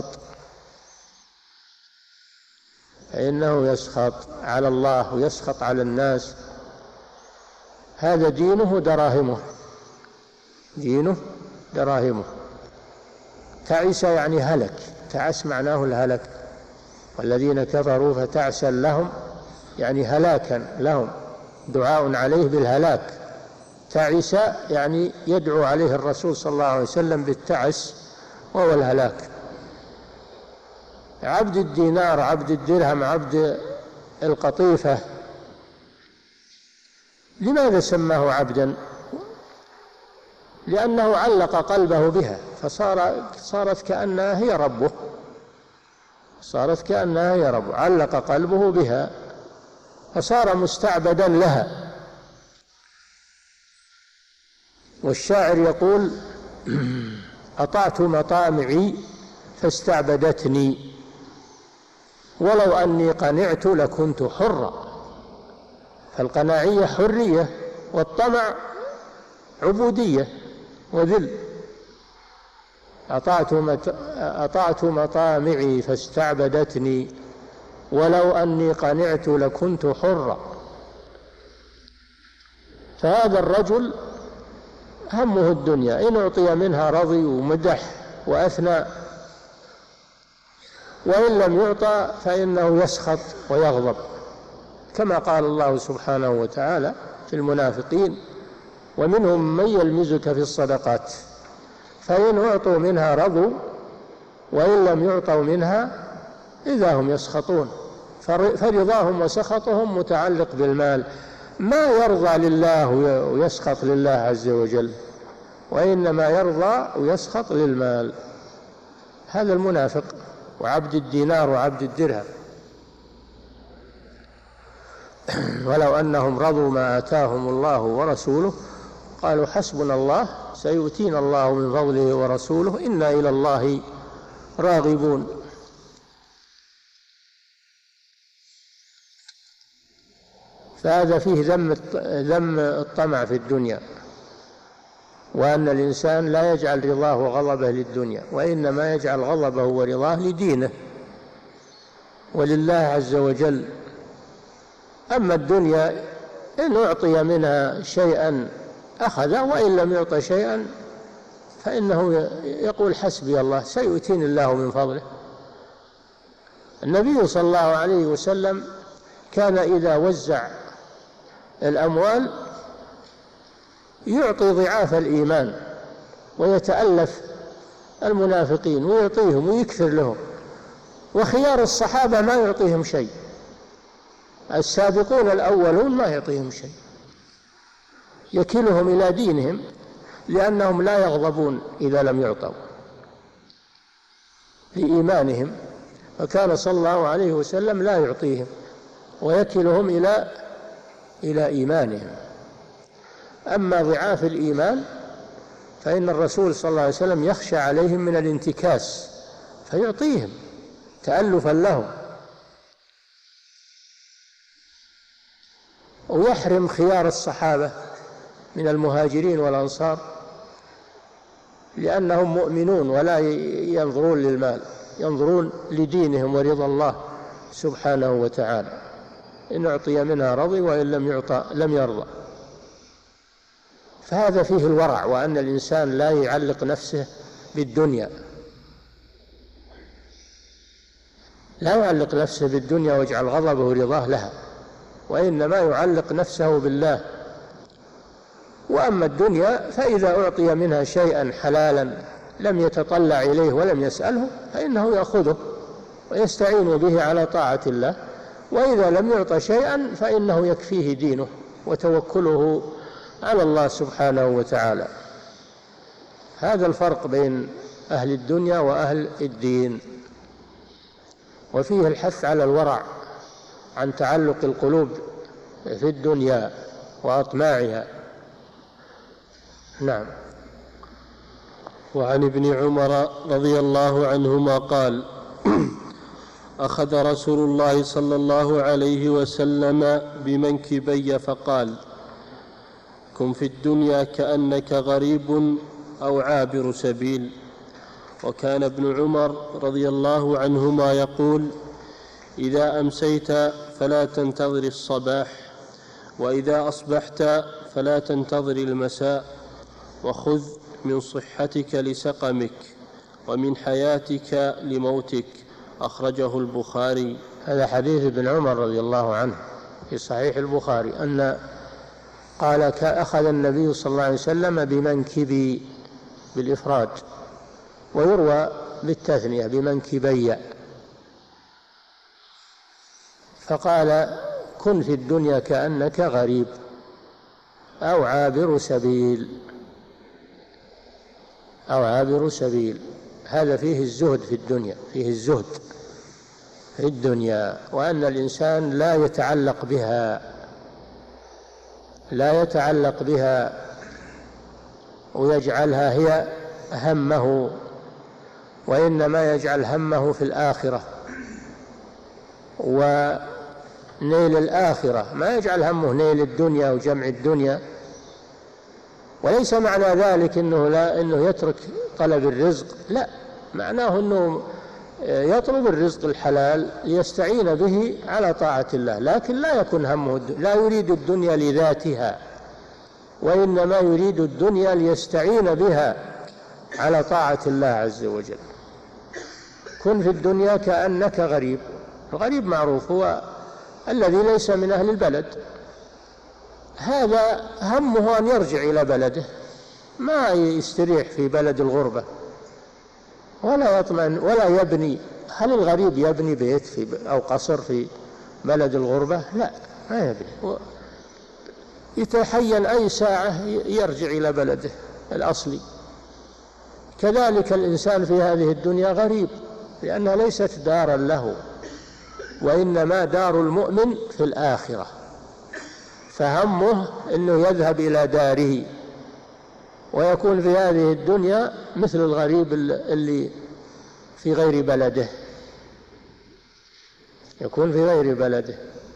فإنه يسخط على الله ويسخط على الناس. هذا دينه دراهمه دينه دراهمه. تعس يعني هلك، تعس معناه الهلك، والذين كفروا فتعسا لهم يعني هلاكا لهم، دعاء عليه بالهلاك. تعس يعني يدعو عليه الرسول صلى الله عليه وسلم بالتعس وهو الهلاك. عبد الدينار، عبد الدرهم، عبد القطيفة، لماذا سماه عبدا؟ لأنه علق قلبه بها فصار صارت كأنها هي ربه صارت كأنها هي ربه علق قلبه بها فصار مستعبدا لها. والشاعر يقول: أطعت مطامعي فاستعبدتني، ولو أني قنعت لكنت حرا. فالقناعية حرية، والطمع عبودية وذل. أطعت, مت... أطعت مطامعي فاستعبدتني، ولو أني قنعت لكنت حرا. فهذا الرجل همه الدنيا، إن أعطي منها رضي ومدح وأثنى، وإن لم يعطى فإنه يسخط ويغضب، كما قال الله سبحانه وتعالى في المنافقين: ومنهم من يلمزك في الصدقات فإن أعطوا منها رضوا وإن لم يعطوا منها إذا هم يسخطون. فرضاهم وسخطهم متعلق بالمال، ما يرضى لله ويسخط لله عز وجل، وإنما يرضى ويسخط للمال. هذا المنافق وعبد الدينار وعبد الدرهم. ولو أنهم رضوا ما آتاهم الله ورسوله قالوا حسبنا الله سيؤتينا الله من فضله ورسوله إنا إلى الله راغبون. فهذا فيه ذم ذم الطمع في الدنيا، وأن الإنسان لا يجعل رضاه وغضبه للدنيا، وإنما يجعل غضبه ورضاه لدينه ولله عز وجل. أما الدنيا إن أعطي منها شيئا أخذ، وإن لم يعطى شيئا فإنه يقول حسبي الله سيؤتيني الله من فضله. النبي صلى الله عليه وسلم كان إذا وزع الأموال يعطي ضعاف الإيمان ويتألف المنافقين ويعطيهم ويكثر لهم، وخيار الصحابة ما يعطيهم شيء، السابقون الأولون ما يعطيهم شيء، يكلهم إلى دينهم لأنهم لا يغضبون إذا لم يعطوا لإيمانهم، فكان صلى الله عليه وسلم لا يعطيهم ويكلهم إلى إلى إيمانهم. أما ضعاف الإيمان فإن الرسول صلى الله عليه وسلم يخشى عليهم من الانتكاس فيعطيهم تألفا لهم، ويحرم خيار الصحابة من المهاجرين والأنصار لأنهم مؤمنون ولا ينظرون للمال، ينظرون لدينهم ورضا الله سبحانه وتعالى، إن أعطي منها رضي وإن لم يعطى لم يرضى. فهذا فيه الورع، وأن الإنسان لا يعلق نفسه بالدنيا، لا يعلق نفسه بالدنيا ويجعل غضبه ورضاه لها، وإنما يعلق نفسه بالله. وأما الدنيا فإذا أعطي منها شيئا حلالا لم يتطلع إليه ولم يسأله فإنه يأخذه ويستعين به على طاعة الله، وإذا لم يعط شيئا فإنه يكفيه دينه وتوكله على الله سبحانه وتعالى. هذا الفرق بين أهل الدنيا وأهل الدين. وفيه الحث على الورع عن تعلق القلوب في الدنيا وأطماعها. نعم. وعن ابن عمر رضي الله عنهما قال: أخذ رسول الله صلى الله عليه وسلم بمنكبي فقال: كن في الدنيا كأنك غريب أو عابر سبيل. وكان ابن عمر رضي الله عنهما يقول: إذا أمسيت فلا تنتظر الصباح، وإذا أصبحت فلا تنتظر المساء، وخذ من صحتك لسقمك ومن حياتك لموتك. أخرجه البخاري. هذا حديث ابن عمر رضي الله عنه في صحيح البخاري أن قال: أخذ النبي صلى الله عليه وسلم بمنكبي بالإفراد، ويروى بالتثنية بمنكبي، فقال: كن في الدنيا كأنك غريب أو عابر سبيل أو عابر سبيل. هذا فيه الزهد في الدنيا، فيه الزهد في الدنيا، وأن الإنسان لا يتعلق بها لا يتعلق بها ويجعلها هي همه، وإنما يجعل همه في الآخرة ونيل الآخرة، ما يجعل همه نيل الدنيا وجمع الدنيا. وليس معنى ذلك إنه لا إنه يترك طلب الرزق، لا، معناه إنه يطلب الرزق الحلال ليستعين به على طاعة الله، لكن لا يكون همه، لا يريد الدنيا لذاتها، وإنما يريد الدنيا ليستعين بها على طاعة الله عز وجل. كن في الدنيا كأنك غريب. الغريب معروف هو الذي ليس من أهل البلد، هذا همه أن يرجع إلى بلده، ما يستريح في بلد الغربة ولا يطمئن ولا يبني. هل الغريب يبني بيت في أو قصر في بلد الغربة؟ لا، ما يبني، يتحين أي ساعة يرجع إلى بلده الأصلي. كذلك الإنسان في هذه الدنيا غريب، لأنها ليست دارا له، وإنما دار المؤمن في الآخرة، فهمه أنه يذهب إلى داره ويكون في هذه الدنيا مثل الغريب اللي في غير بلده، يكون في غير بلده.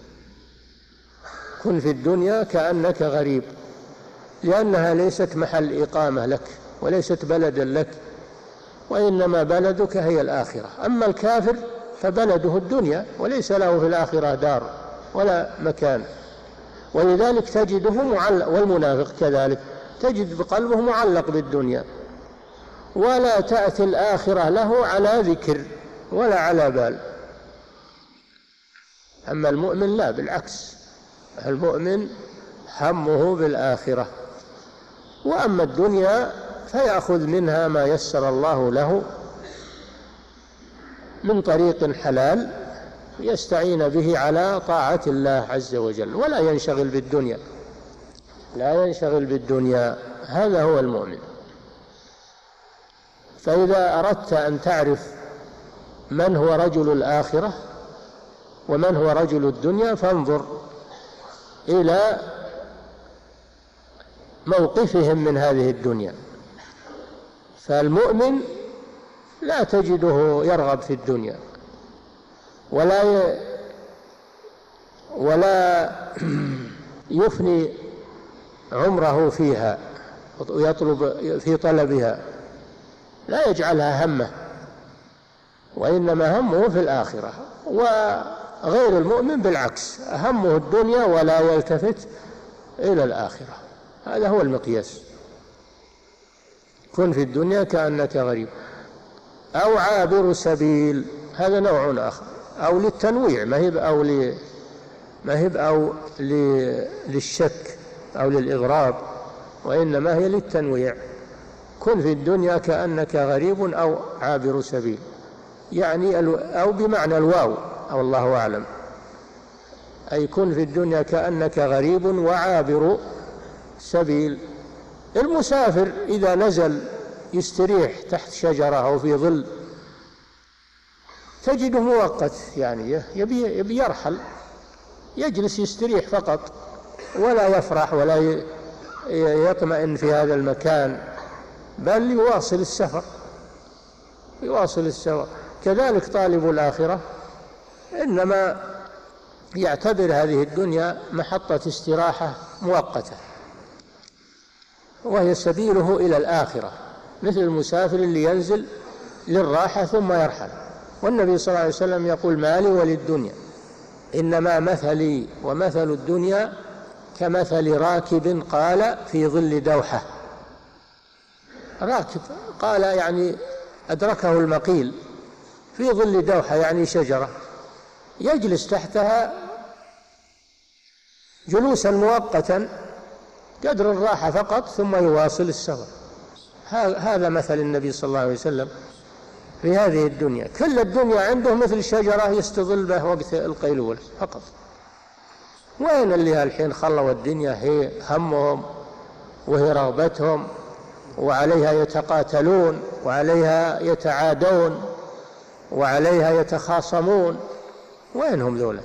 كن في الدنيا كأنك غريب، لأنها ليست محل إقامة لك وليست بلدا لك، وإنما بلدك هي الآخرة. أما الكافر فبلده الدنيا وليس له في الآخرة دار ولا مكان، ولذلك تجده معلق، والمنافق كذلك تجد بقلبه معلق بالدنيا، ولا تأتي الآخرة له على ذكر ولا على بال. أما المؤمن لا، بالعكس، المؤمن همه بالآخرة. وأما الدنيا فيأخذ منها ما يسر الله له من طريق حلال يستعين به على طاعة الله عز وجل، ولا ينشغل بالدنيا، لا ينشغل بالدنيا. هذا هو المؤمن. فإذا أردت أن تعرف من هو رجل الآخرة ومن هو رجل الدنيا فانظر إلى موقفهم من هذه الدنيا. فالمؤمن لا تجده يرغب في الدنيا ولا ي... ولا يفني عمره فيها ويطلب في طلبها، لا يجعلها همه، وإنما همه في الآخرة. وغير المؤمن بالعكس، همه الدنيا ولا يلتفت إلى الآخرة. هذا هو المقياس. كن في الدنيا كأنك غريب أو عابر سبيل، هذا نوع آخر، أو للتنويع، ما هي أو ل ما هي أو للشك أو للإغراب، وإنما هي للتنويع. كن في الدنيا كأنك غريب أو عابر سبيل، يعني أو بمعنى الواو، أو الله أعلم، أي كن في الدنيا كأنك غريب وعابر سبيل. المسافر إذا نزل يستريح تحت شجرة أو في ظل تجده مؤقت، يعني يبي, يبي يرحل، يجلس يستريح فقط، ولا يفرح ولا يطمئن في هذا المكان، بل يواصل السفر يواصل السفر. كذلك طالب الآخرة إنما يعتبر هذه الدنيا محطة استراحة مؤقتة، وهي سبيله إلى الآخرة، مثل المسافر اللي ينزل للراحة ثم يرحل. والنبي صلى الله عليه وسلم يقول: مالي وللدنيا، إنما مثلي ومثل الدنيا كمثل راكب قال في ظل دوحة. راكب قال يعني أدركه المقيل، في ظل دوحة يعني شجرة، يجلس تحتها جلوسا مؤقتا قدر الراحة فقط ثم يواصل السفر. هذا مثل النبي صلى الله عليه وسلم في هذه الدنيا. كل الدنيا عنده مثل شجرة يستظل به وقت القيلولة فقط. وين اللي الحين خلوا الدنيا هي همهم وهي رغبتهم، وعليها يتقاتلون وعليها يتعادون وعليها يتخاصمون؟ وينهم ذولا؟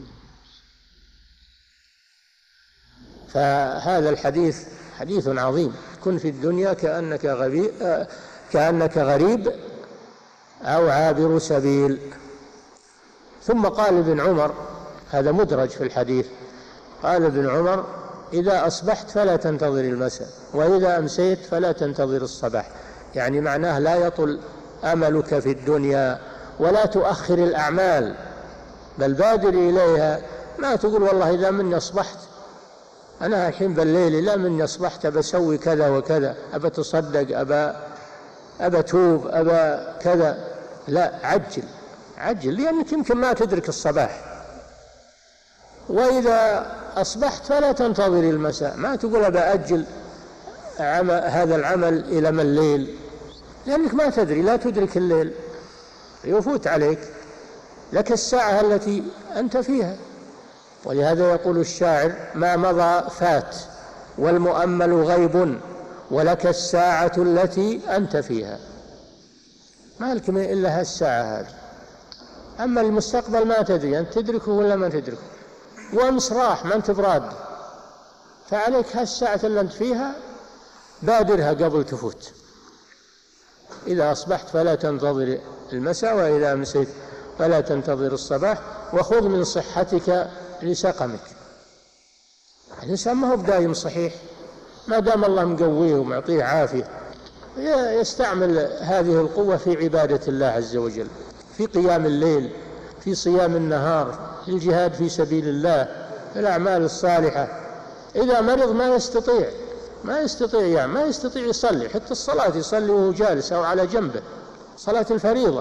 فهذا الحديث حديث عظيم. كن في الدنيا كأنك غريب كأنك غريب أو عابر سبيل. ثم قال ابن عمر، هذا مدرج في الحديث، قال ابن عمر: إذا أصبحت فلا تنتظر المساء، وإذا أمسيت فلا تنتظر الصباح. يعني معناه لا يطل أملك في الدنيا ولا تؤخر الأعمال، بل بادر إليها. ما تقول والله إذا مني أصبحت أنا الحين بالليل، لا مني أصبحت بسوي كذا وكذا، أبى تصدق، أبى أبى توب، أبى كذا. لا، عجل عجل، لأنك يمكن ما تدرك الصباح. وإذا أصبحت فلا تنتظر المساء، ما تقول أبى أجل هذا العمل إلى من الليل، لأنك ما تدري، لا تدرك الليل، يفوت عليك لك الساعة التي أنت فيها. ولهذا يقول الشاعر: ما مضى فات والمؤمل غيب، ولك الساعة التي أنت فيها. ما لك إلا هالساعة هذه، أما المستقبل ما تدري، أنت تدركه ولا ما تدركه، وأمس راح ما أنت براد، فعليك هالساعة اللي أنت فيها بادرها قبل تفوت. إذا أصبحت فلا تنتظر المساء، وإذا أمسيت فلا تنتظر الصباح، وخذ من صحتك لسقمك. الإنسان ما هو بدايم صحيح، ما دام الله مقويه ومعطيه عافية، يستعمل هذه القوة في عبادة الله عز وجل، في قيام الليل، في صيام النهار، في الجهاد في سبيل الله، في الأعمال الصالحة. إذا مرض ما يستطيع ما يستطيع يعني ما يستطيع يصلي، حتى الصلاة يصلي وهو جالس أو على جنبه، صلاة الفريضة.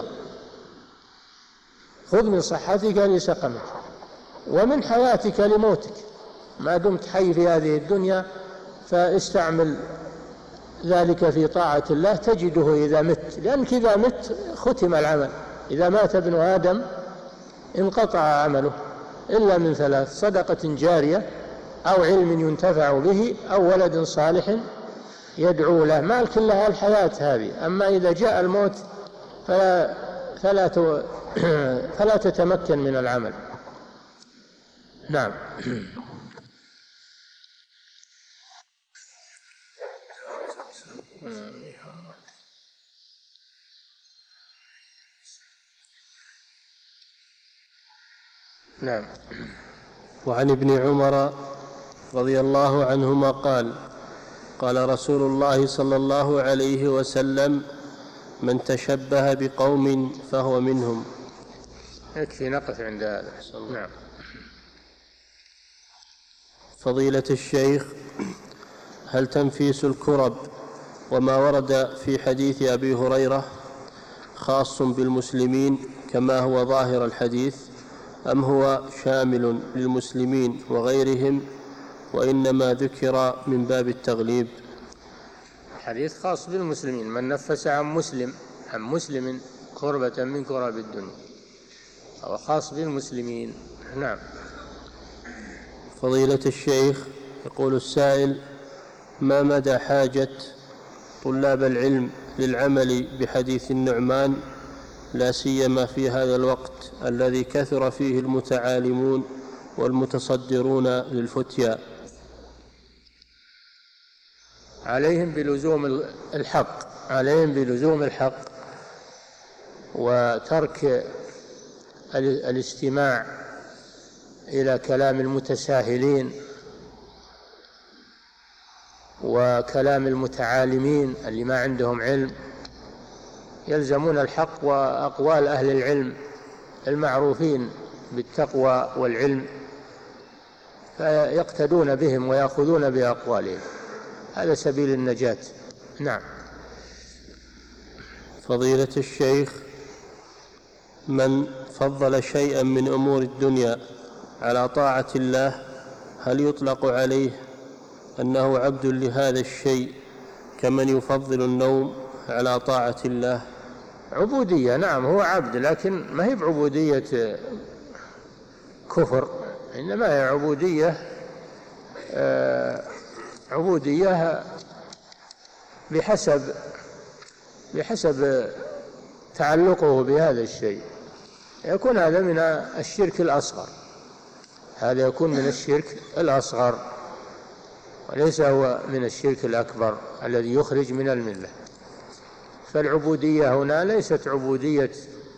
خذ من صحتك لسقمك ومن حياتك لموتك. ما دمت حي في هذه الدنيا فاستعمل ذلك في طاعة الله تجده إذا مت، لأنك إذا مت ختم العمل. إذا مات ابن آدم انقطع عمله إلا من ثلاث: صدقة جارية، أو علم ينتفع به، أو ولد صالح يدعو له. مالك لها الحياة هذه. أما إذا جاء الموت فلا, فلا, فلا تتمكن من العمل. نعم. نعم. وعن ابن عمر رضي الله عنهما قال: قال رسول الله صلى الله عليه وسلم: من تشبه بقوم فهو منهم. يكفي نقف عند هذا. نعم. فضيلة الشيخ، هل تنفيس الكرب وما ورد في حديث أبي هريرة خاص بالمسلمين كما هو ظاهر الحديث، أم هو شامل للمسلمين وغيرهم وإنما ذكر من باب التغليب؟ الحديث خاص بالمسلمين. من نفس عن مسلم عن مسلم كربة من كرب الدنيا هو خاص بالمسلمين. نعم. فضيلة الشيخ، يقول السائل: ما مدى حاجة طلاب العلم للعمل بحديث النعمان، لا سيما في هذا الوقت الذي كثر فيه المتعالمون والمتصدرون للفتيا؟ عليهم بلزوم الحق عليهم بلزوم الحق وترك الاستماع إلى كلام المتساهلين وكلام المتعالمين اللي ما عندهم علم. يلزمون الحق وأقوال أهل العلم المعروفين بالتقوى والعلم، فيقتدون بهم ويأخذون بأقوالهم. هذا سبيل النجاة. نعم. فضيلة الشيخ، من فضل شيئا من أمور الدنيا على طاعة الله، هل يطلق عليه أنه عبد لهذا الشيء كمن يفضل النوم على طاعة الله؟ عبودية. نعم، هو عبد، لكن ما هي بعبودية كفر، إنما هي عبودية آه عبودية بحسب بحسب تعلقه بهذا الشيء. يكون هذا من الشرك الأصغر هذا يكون من الشرك الأصغر وليس هو من الشرك الأكبر الذي يخرج من الملة. فالعبودية هنا ليست عبودية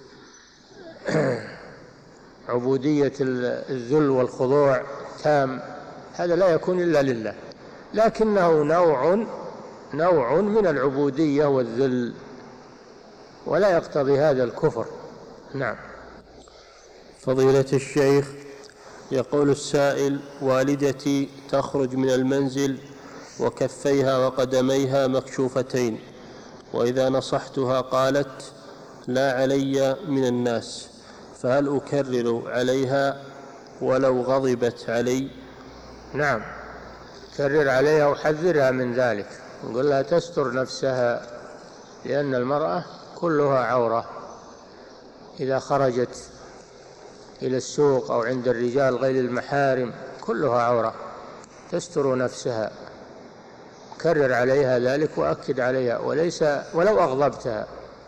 عبودية الذل والخضوع تام، هذا لا يكون إلا لله، لكنه نوع نوع من العبودية والذل، ولا يقتضي هذا الكفر. نعم. فضيلة الشيخ، يقول السائل: والدتي تخرج من المنزل وكفيها وقدميها مكشوفتين، وإذا نصحتها قالت: لا علي من الناس، فهل أكرر عليها ولو غضبت علي؟ نعم، كرر عليها وحذرها من ذلك، وقل لها تستر نفسها، لأن المرأة كلها عورة. إذا خرجت إلى السوق أو عند الرجال غير المحارم كلها عورة، تستر نفسها. كرر عليها ذلك وأكد عليها، وليس ولو أغضبتها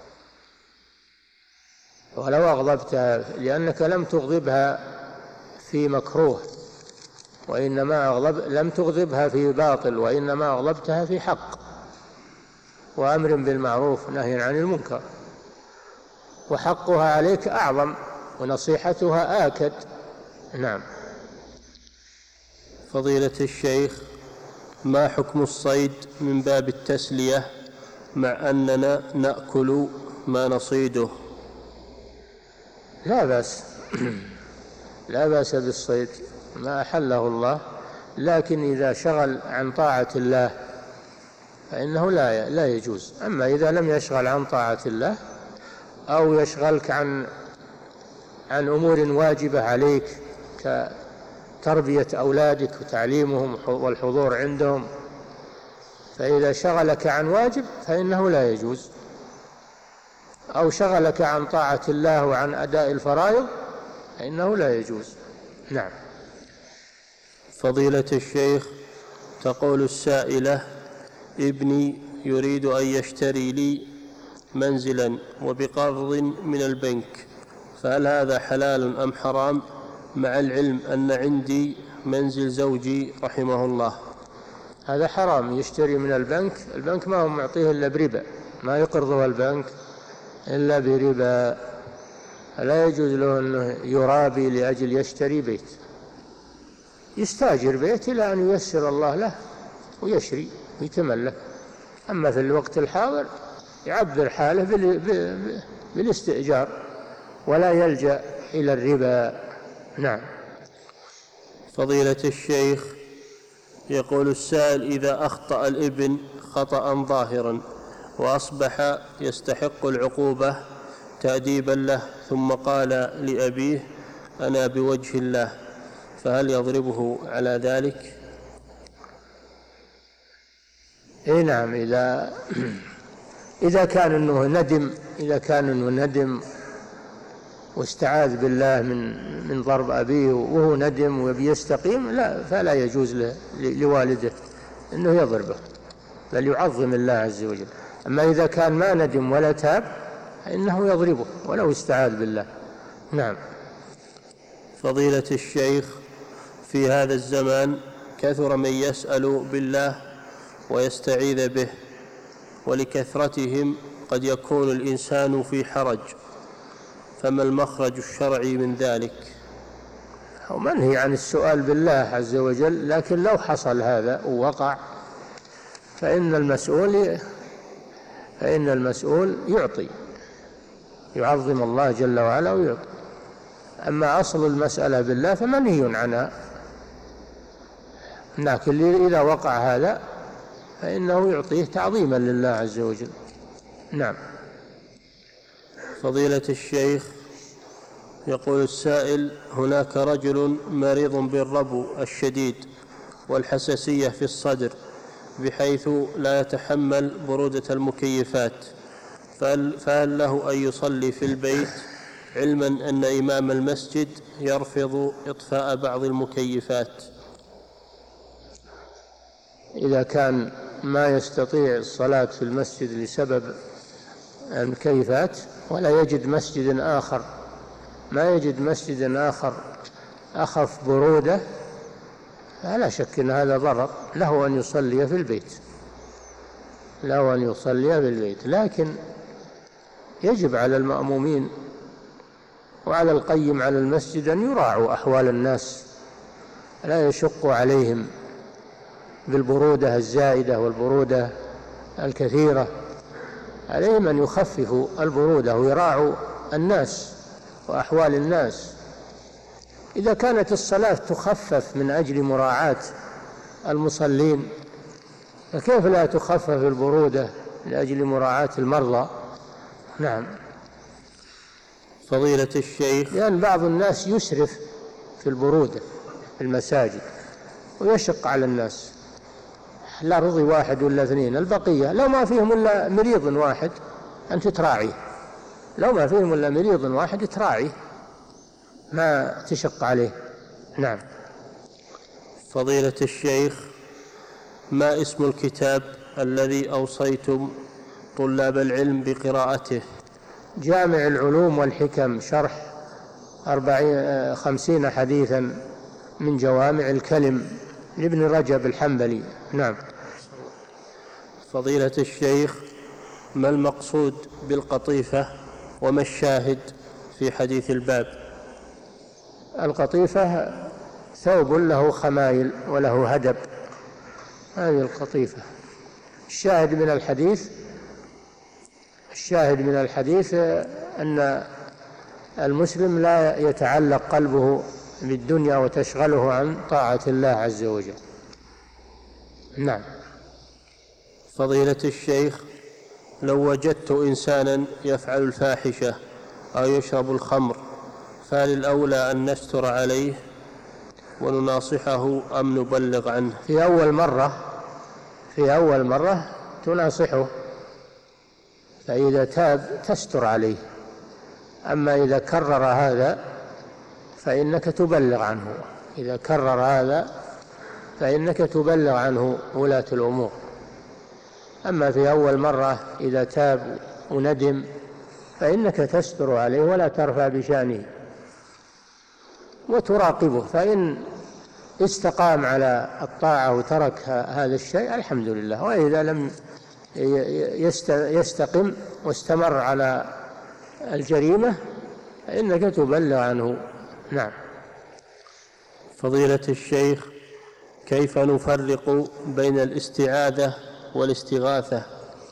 ولو أغضبتها لأنك لم تغضبها في مكروه، وإنما أغضب لم تغضبها في باطل، وإنما أغضبتها في حق وأمر بالمعروف نهي عن المنكر، وحقها عليك أعظم ونصيحتها آكد. نعم. فضيلة الشيخ، ما حكم الصيد من باب التسلية مع أننا نأكل ما نصيده؟ لا بأس لا بأس بالصيد، ما أحله الله، لكن إذا شغل عن طاعة الله فإنه لا لا يجوز. أما إذا لم يشغل عن طاعة الله أو يشغلك عن عن أمور واجبة عليك كتربية أولادك وتعليمهم والحضور عندهم، فإذا شغلك عن واجب فإنه لا يجوز، أو شغلك عن طاعة الله وعن أداء الفرائض فإنه لا يجوز. نعم. فضيلة الشيخ، تقول السائلة: ابني يريد أن يشتري لي منزلا وبقرض من البنك، فهل هذا حلال أم حرام، مع العلم أن عندي منزل زوجي رحمه الله؟ هذا حرام، يشتري من البنك. البنك ما هو معطيه إلا بربا، ما يقرضه البنك إلا بربا. لا يجوز له أنه يرابي لأجل يشتري بيت، يستاجر بيت إلى أن ييسر الله له ويشري ويتملك. أما في الوقت الحاضر يعبر حاله بالاستئجار ولا يلجأ إلى الربا. نعم. فضيلة الشيخ، يقول السائل: إذا أخطأ الابن خطأ ظاهرا وأصبح يستحق العقوبة تأديبا له، ثم قال لأبيه: أنا بوجه الله، فهل يضربه على ذلك؟ إيه نعم. إذا إذا كان إنه ندم إذا كان إنه ندم واستعاذ بالله من من ضرب أبيه وهو ندم وبيستقيم، لا، فلا يجوز له لوالده إنه يضربه، بل يعظم الله عز وجل. أما إذا كان ما ندم ولا تاب فإنه يضربه ولو استعاذ بالله. نعم. فضيلة الشيخ، في هذا الزمان كثر من يسأل بالله ويستعيذ به، ولكثرتهم قد يكون الإنسان في حرج، فما المخرج الشرعي من ذلك؟ هو منهي عن السؤال بالله عز وجل، لكن لو حصل هذا ووقع فإن المسؤول فإن المسؤول يعطي، يعظم الله جل وعلا ويعطي. أما أصل المسألة بالله فمنهي عنها، لكن إذا وقع هذا فإنه يعطيه تعظيما لله عز وجل. نعم. فضيلة الشيخ، يقول السائل: هناك رجل مريض بالربو الشديد والحساسية في الصدر بحيث لا يتحمل برودة المكيفات، فهل له أن يصلي في البيت، علما أن إمام المسجد يرفض إطفاء بعض المكيفات؟ إذا كان ما يستطيع الصلاة في المسجد لسبب المكيفات ولا يجد مسجد آخر ما يجد مسجد آخر أخف برودة، فلا شك أن هذا ضرر، له أن يصلي في البيت له أن يصلي في البيت لكن يجب على المأمومين وعلى القيم على المسجد أن يراعوا أحوال الناس، لا يشقوا عليهم بالبرودة الزائدة والبرودة الكثيرة، عليهم أن يخففوا البرودة ويراعوا الناس وأحوال الناس. إذا كانت الصلاة تخفف من أجل مراعاة المصلين، فكيف لا تخفف البرودة لأجل مراعاة المرضى؟ نعم. فضيلة الشيخ، لأن بعض الناس يسرف في البرودة في المساجد ويشق على الناس، لا رضي واحد ولا اثنين، البقية لو ما فيهم إلا مريض واحد أنت تراعيه، لو ما فيهم إلا مريض واحد تراعيه، ما تشق عليه. نعم. فضيلة الشيخ، ما اسم الكتاب الذي أوصيتم طلاب العلم بقراءته؟ جامع العلوم والحكم، شرح أربعين خمسين حديثا من جوامع الكلم لابن رجب الحنبلي. نعم. فضيلة الشيخ، ما المقصود بالقطيفة وما الشاهد في حديث الباب؟ القطيفة ثوب له خمايل وله هدب، هذه القطيفة. الشاهد من الحديث الشاهد من الحديث أن المسلم لا يتعلق قلبه بالدنيا وتشغله عن طاعة الله عز وجل. نعم. فضيلة الشيخ، لو وجدت إنسانا يفعل الفاحشة أو يشرب الخمر، فهل الأولى أن نستر عليه ونناصحه أم نبلغ عنه؟ في أول مرة في أول مرة تناصحه، فإذا تاب تستر عليه. أما إذا كرر هذا فإنك تبلغ عنه، إذا كرر هذا فإنك تبلغ عنه ولاة الأمور. أما في أول مرة إذا تاب وندم فإنك تستر عليه ولا ترفع بشأنه وتراقبه، فإن استقام على الطاعة وترك هذا الشيء الحمد لله، وإذا لم يستقم واستمر على الجريمة فإنك تبلغ عنه. نعم. فضيلة الشيخ، كيف نفرق بين الاستعاذة والاستغاثة؟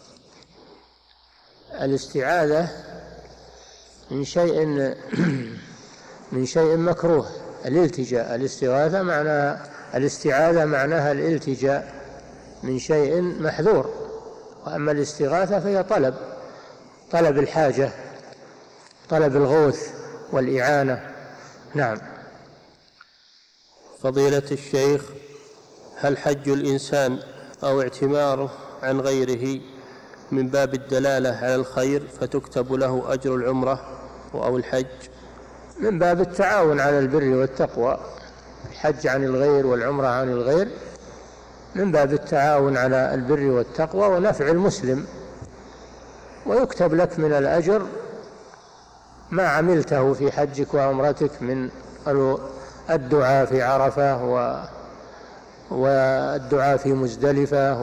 الاستعاذة من شيء من شيء مكروه، الالتجاء. الاستغاثة معناها الاستعاذة معناها الالتجاء من شيء محذور، وأما الاستغاثة فهي طلب طلب الحاجة، طلب الغوث والإعانة. نعم. فضيلة الشيخ، هل حج الإنسان أو اعتماره عن غيره من باب الدلالة على الخير فتكتب له أجر العمرة أو الحج؟ من باب التعاون على البر والتقوى. الحج عن الغير والعمرة عن الغير من باب التعاون على البر والتقوى ونفع المسلم، ويكتب لك من الأجر ما عملته في حجك وعمرتك من الدعاء في عرفة والدعاء في مزدلفة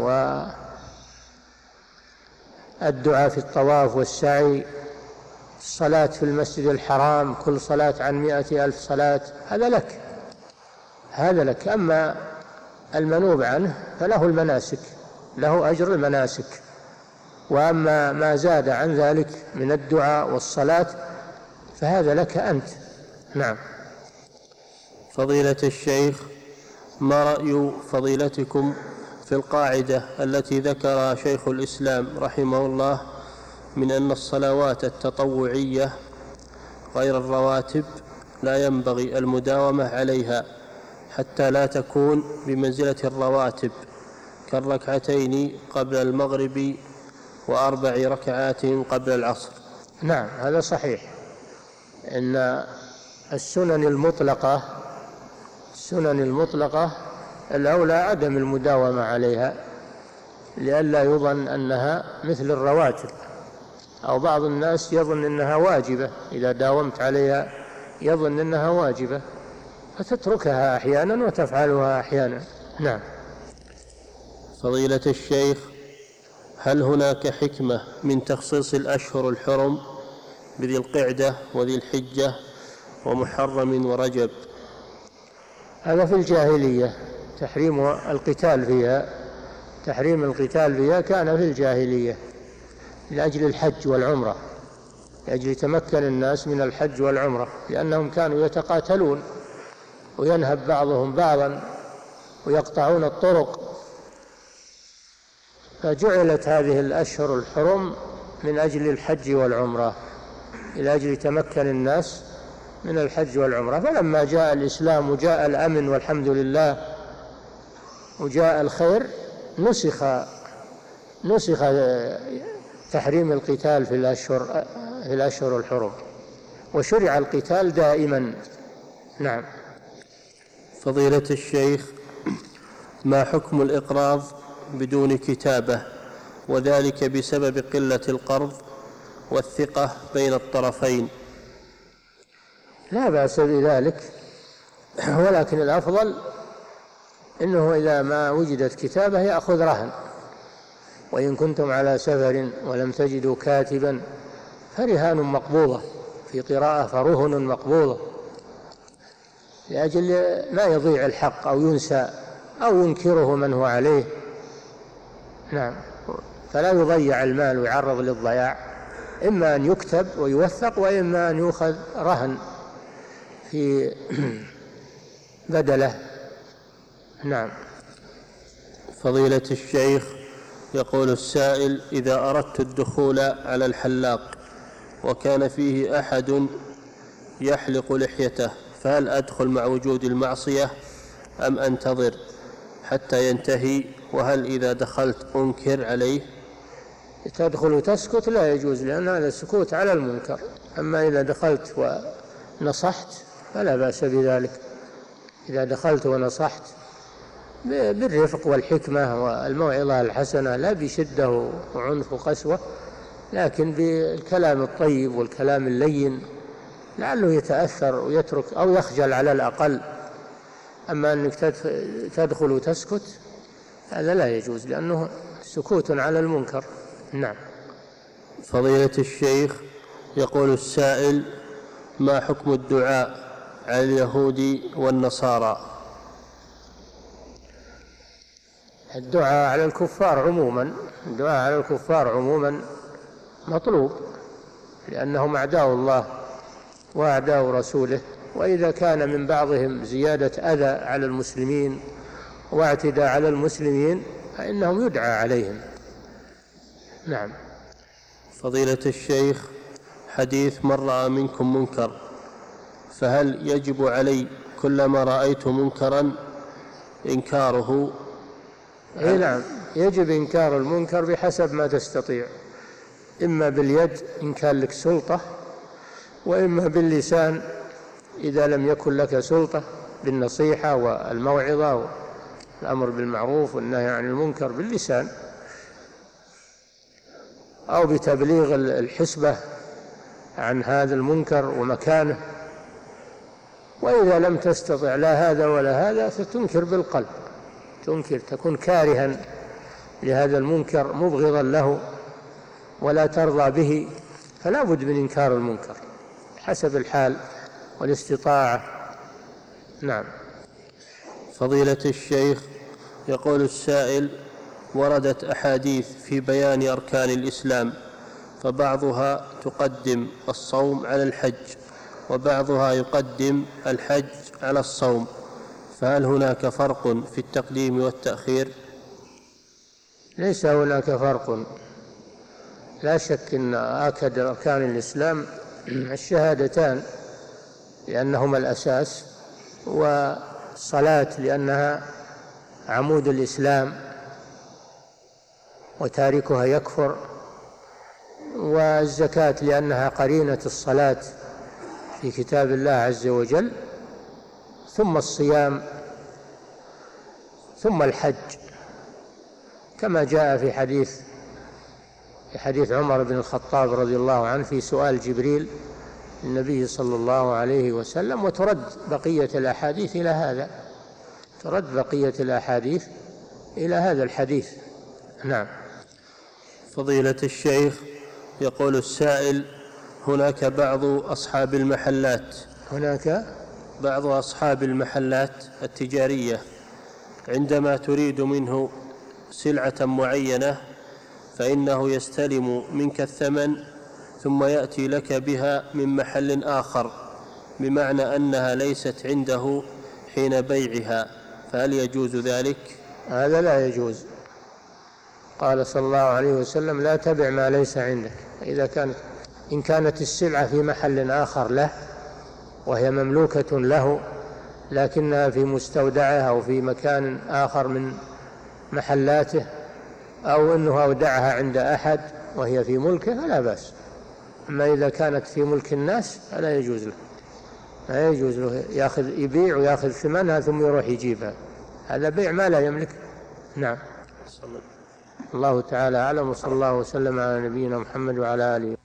والدعاء في الطواف والسعي، الصلاة في المسجد الحرام، كل صلاة عن مئة ألف صلاة، هذا لك هذا لك. أما المنوب عنه فله المناسك، له أجر المناسك. وأما ما زاد عن ذلك من الدعاء والصلاة فهذا لك أنت. نعم. فضيلة الشيخ، ما رأي فضيلتكم في القاعدة التي ذكرها شيخ الإسلام رحمه الله من أن الصلوات التطوعية غير الرواتب لا ينبغي المداومة عليها حتى لا تكون بمنزلة الرواتب كالركعتين قبل المغرب وأربع ركعات قبل العصر؟ نعم، هذا صحيح. إن السنن المطلقة السنن المطلقة الأولى عدم المداومة عليها لئلا يظن أنها مثل الرواتب، أو بعض الناس يظن أنها واجبة، إذا داومت عليها يظن أنها واجبة فتتركها أحيانا وتفعلها أحيانا. نعم. فضيلة الشيخ، هل هناك حكمة من تخصيص الأشهر الحرم بذي القعدة وذي الحجة ومحرم ورجب؟ هذا في الجاهلية، تحريم القتال فيها تحريم القتال فيها كان في الجاهلية لأجل الحج والعمرة، لأجل يتمكن الناس من الحج والعمرة، لأنهم كانوا يتقاتلون وينهب بعضهم بعضا ويقطعون الطرق، فجعلت هذه الأشهر الحرم من أجل الحج والعمرة، لأجل يتمكن الناس من الحج والعمرة. فلما جاء الإسلام وجاء الأمن والحمد لله وجاء الخير نسخ نسخ تحريم القتال في الأشهر في الأشهر الحرم، وشرع القتال دائما. نعم. فضيلة الشيخ، ما حكم الإقراض بدون كتابة وذلك بسبب قلة القرض والثقة بين الطرفين؟ لا بأس بذلك، ولكن الأفضل إنه إذا ما وجدت كتابة يأخذ رهن، وإن كنتم على سفر ولم تجدوا كاتبا فرهان مقبوضة، في قراءة فرهن مقبوضة، لأجل ما يضيع الحق أو ينسى أو ينكره من هو عليه. نعم. فلا يضيع المال ويعرض للضياع، إما أن يكتب ويوثق وإما أن يؤخذ رهن في بدله. نعم. فضيلة الشيخ، يقول السائل: إذا أردت الدخول على الحلاق وكان فيه أحد يحلق لحيته فهل أدخل مع وجود المعصية أم أنتظر؟ حتى ينتهي؟ وهل إذا دخلت أنكر عليه؟ تدخل وتسكت لا يجوز، لأن هذا السكوت على المنكر. أما إذا دخلت ونصحت فلا بأس بذلك. إذا دخلت ونصحت بالرفق والحكمة والموعظة الحسنة، لا بشدة وعنف وقسوة، لكن بالكلام الطيب والكلام اللين لعله يتأثر ويترك أو يخجل على الأقل. أما أنك تدخل وتسكت هذا لا يجوز، لأنه سكوت على المنكر. نعم. فضيلة الشيخ، يقول السائل: ما حكم الدعاء على اليهود والنصارى؟ الدعاء على الكفار عموما الدعاء على الكفار عموما مطلوب، لأنهم أعداء الله وأعداء رسوله، وإذا كان من بعضهم زيادة أذى على المسلمين واعتداء على المسلمين فإنهم يدعى عليهم. نعم. فضيلة الشيخ، حديث من رأى منكم منكر، فهل يجب علي كلما رأيت منكرا إنكاره؟ أي نعم، يجب إنكار المنكر بحسب ما تستطيع، إما باليد إن كان لك سلطة، وإما باللسان إذا لم يكن لك سلطة، بالنصيحة والموعظة والأمر بالمعروف والنهي عن المنكر باللسان، أو بتبليغ الحسبة عن هذا المنكر ومكانه. وإذا لم تستطع لا هذا ولا هذا فتنكر بالقلب، تنكر تكون كارها لهذا المنكر مبغضا له ولا ترضى به، فلا بد من إنكار المنكر حسب الحال والاستطاعة. نعم. فضيلة الشيخ، يقول السائل: وردت أحاديث في بيان أركان الإسلام، فبعضها تقدم الصوم على الحج، وبعضها يقدم الحج على الصوم، فهل هناك فرق في التقديم والتأخير؟ ليس هناك فرق، لا شك أن آكد أركان الإسلام الشهادتان لأنهما الأساس، والصلاة لأنها عمود الإسلام وتاركها يكفر، والزكاة لأنها قرينة الصلاة في كتاب الله عز وجل، ثم الصيام، ثم الحج، كما جاء في حديث في حديث عمر بن الخطاب رضي الله عنه في سؤال جبريل النبي صلى الله عليه وسلم، وترد بقية الأحاديث إلى هذا ترد بقية الأحاديث إلى هذا الحديث. نعم. فضيلة الشيخ، يقول السائل: هناك بعض أصحاب المحلات هناك بعض أصحاب المحلات التجارية عندما تريد منه سلعة معينة فإنه يستلم منك الثمن ثم يأتي لك بها من محل آخر، بمعنى أنها ليست عنده حين بيعها، فهل يجوز ذلك؟ هذا لا يجوز. قال صلى الله عليه وسلم: لا تبع ما ليس عندك. إذا كانت إن كانت السلعة في محل آخر له وهي مملوكة له لكنها في مستودعه أو في مكان آخر من محلاته، أو أنه أودعها عند أحد وهي في ملكه فلا بأس. أما إذا كانت في ملك الناس فلا يجوز له لا يجوز له يأخذ يبيع ويأخذ ثمنها ثم يروح يجيبها، هذا بيع ما لا يملك. نعم. الله تعالى أعلم، وصلى الله وسلم على نبينا محمد وعلى آله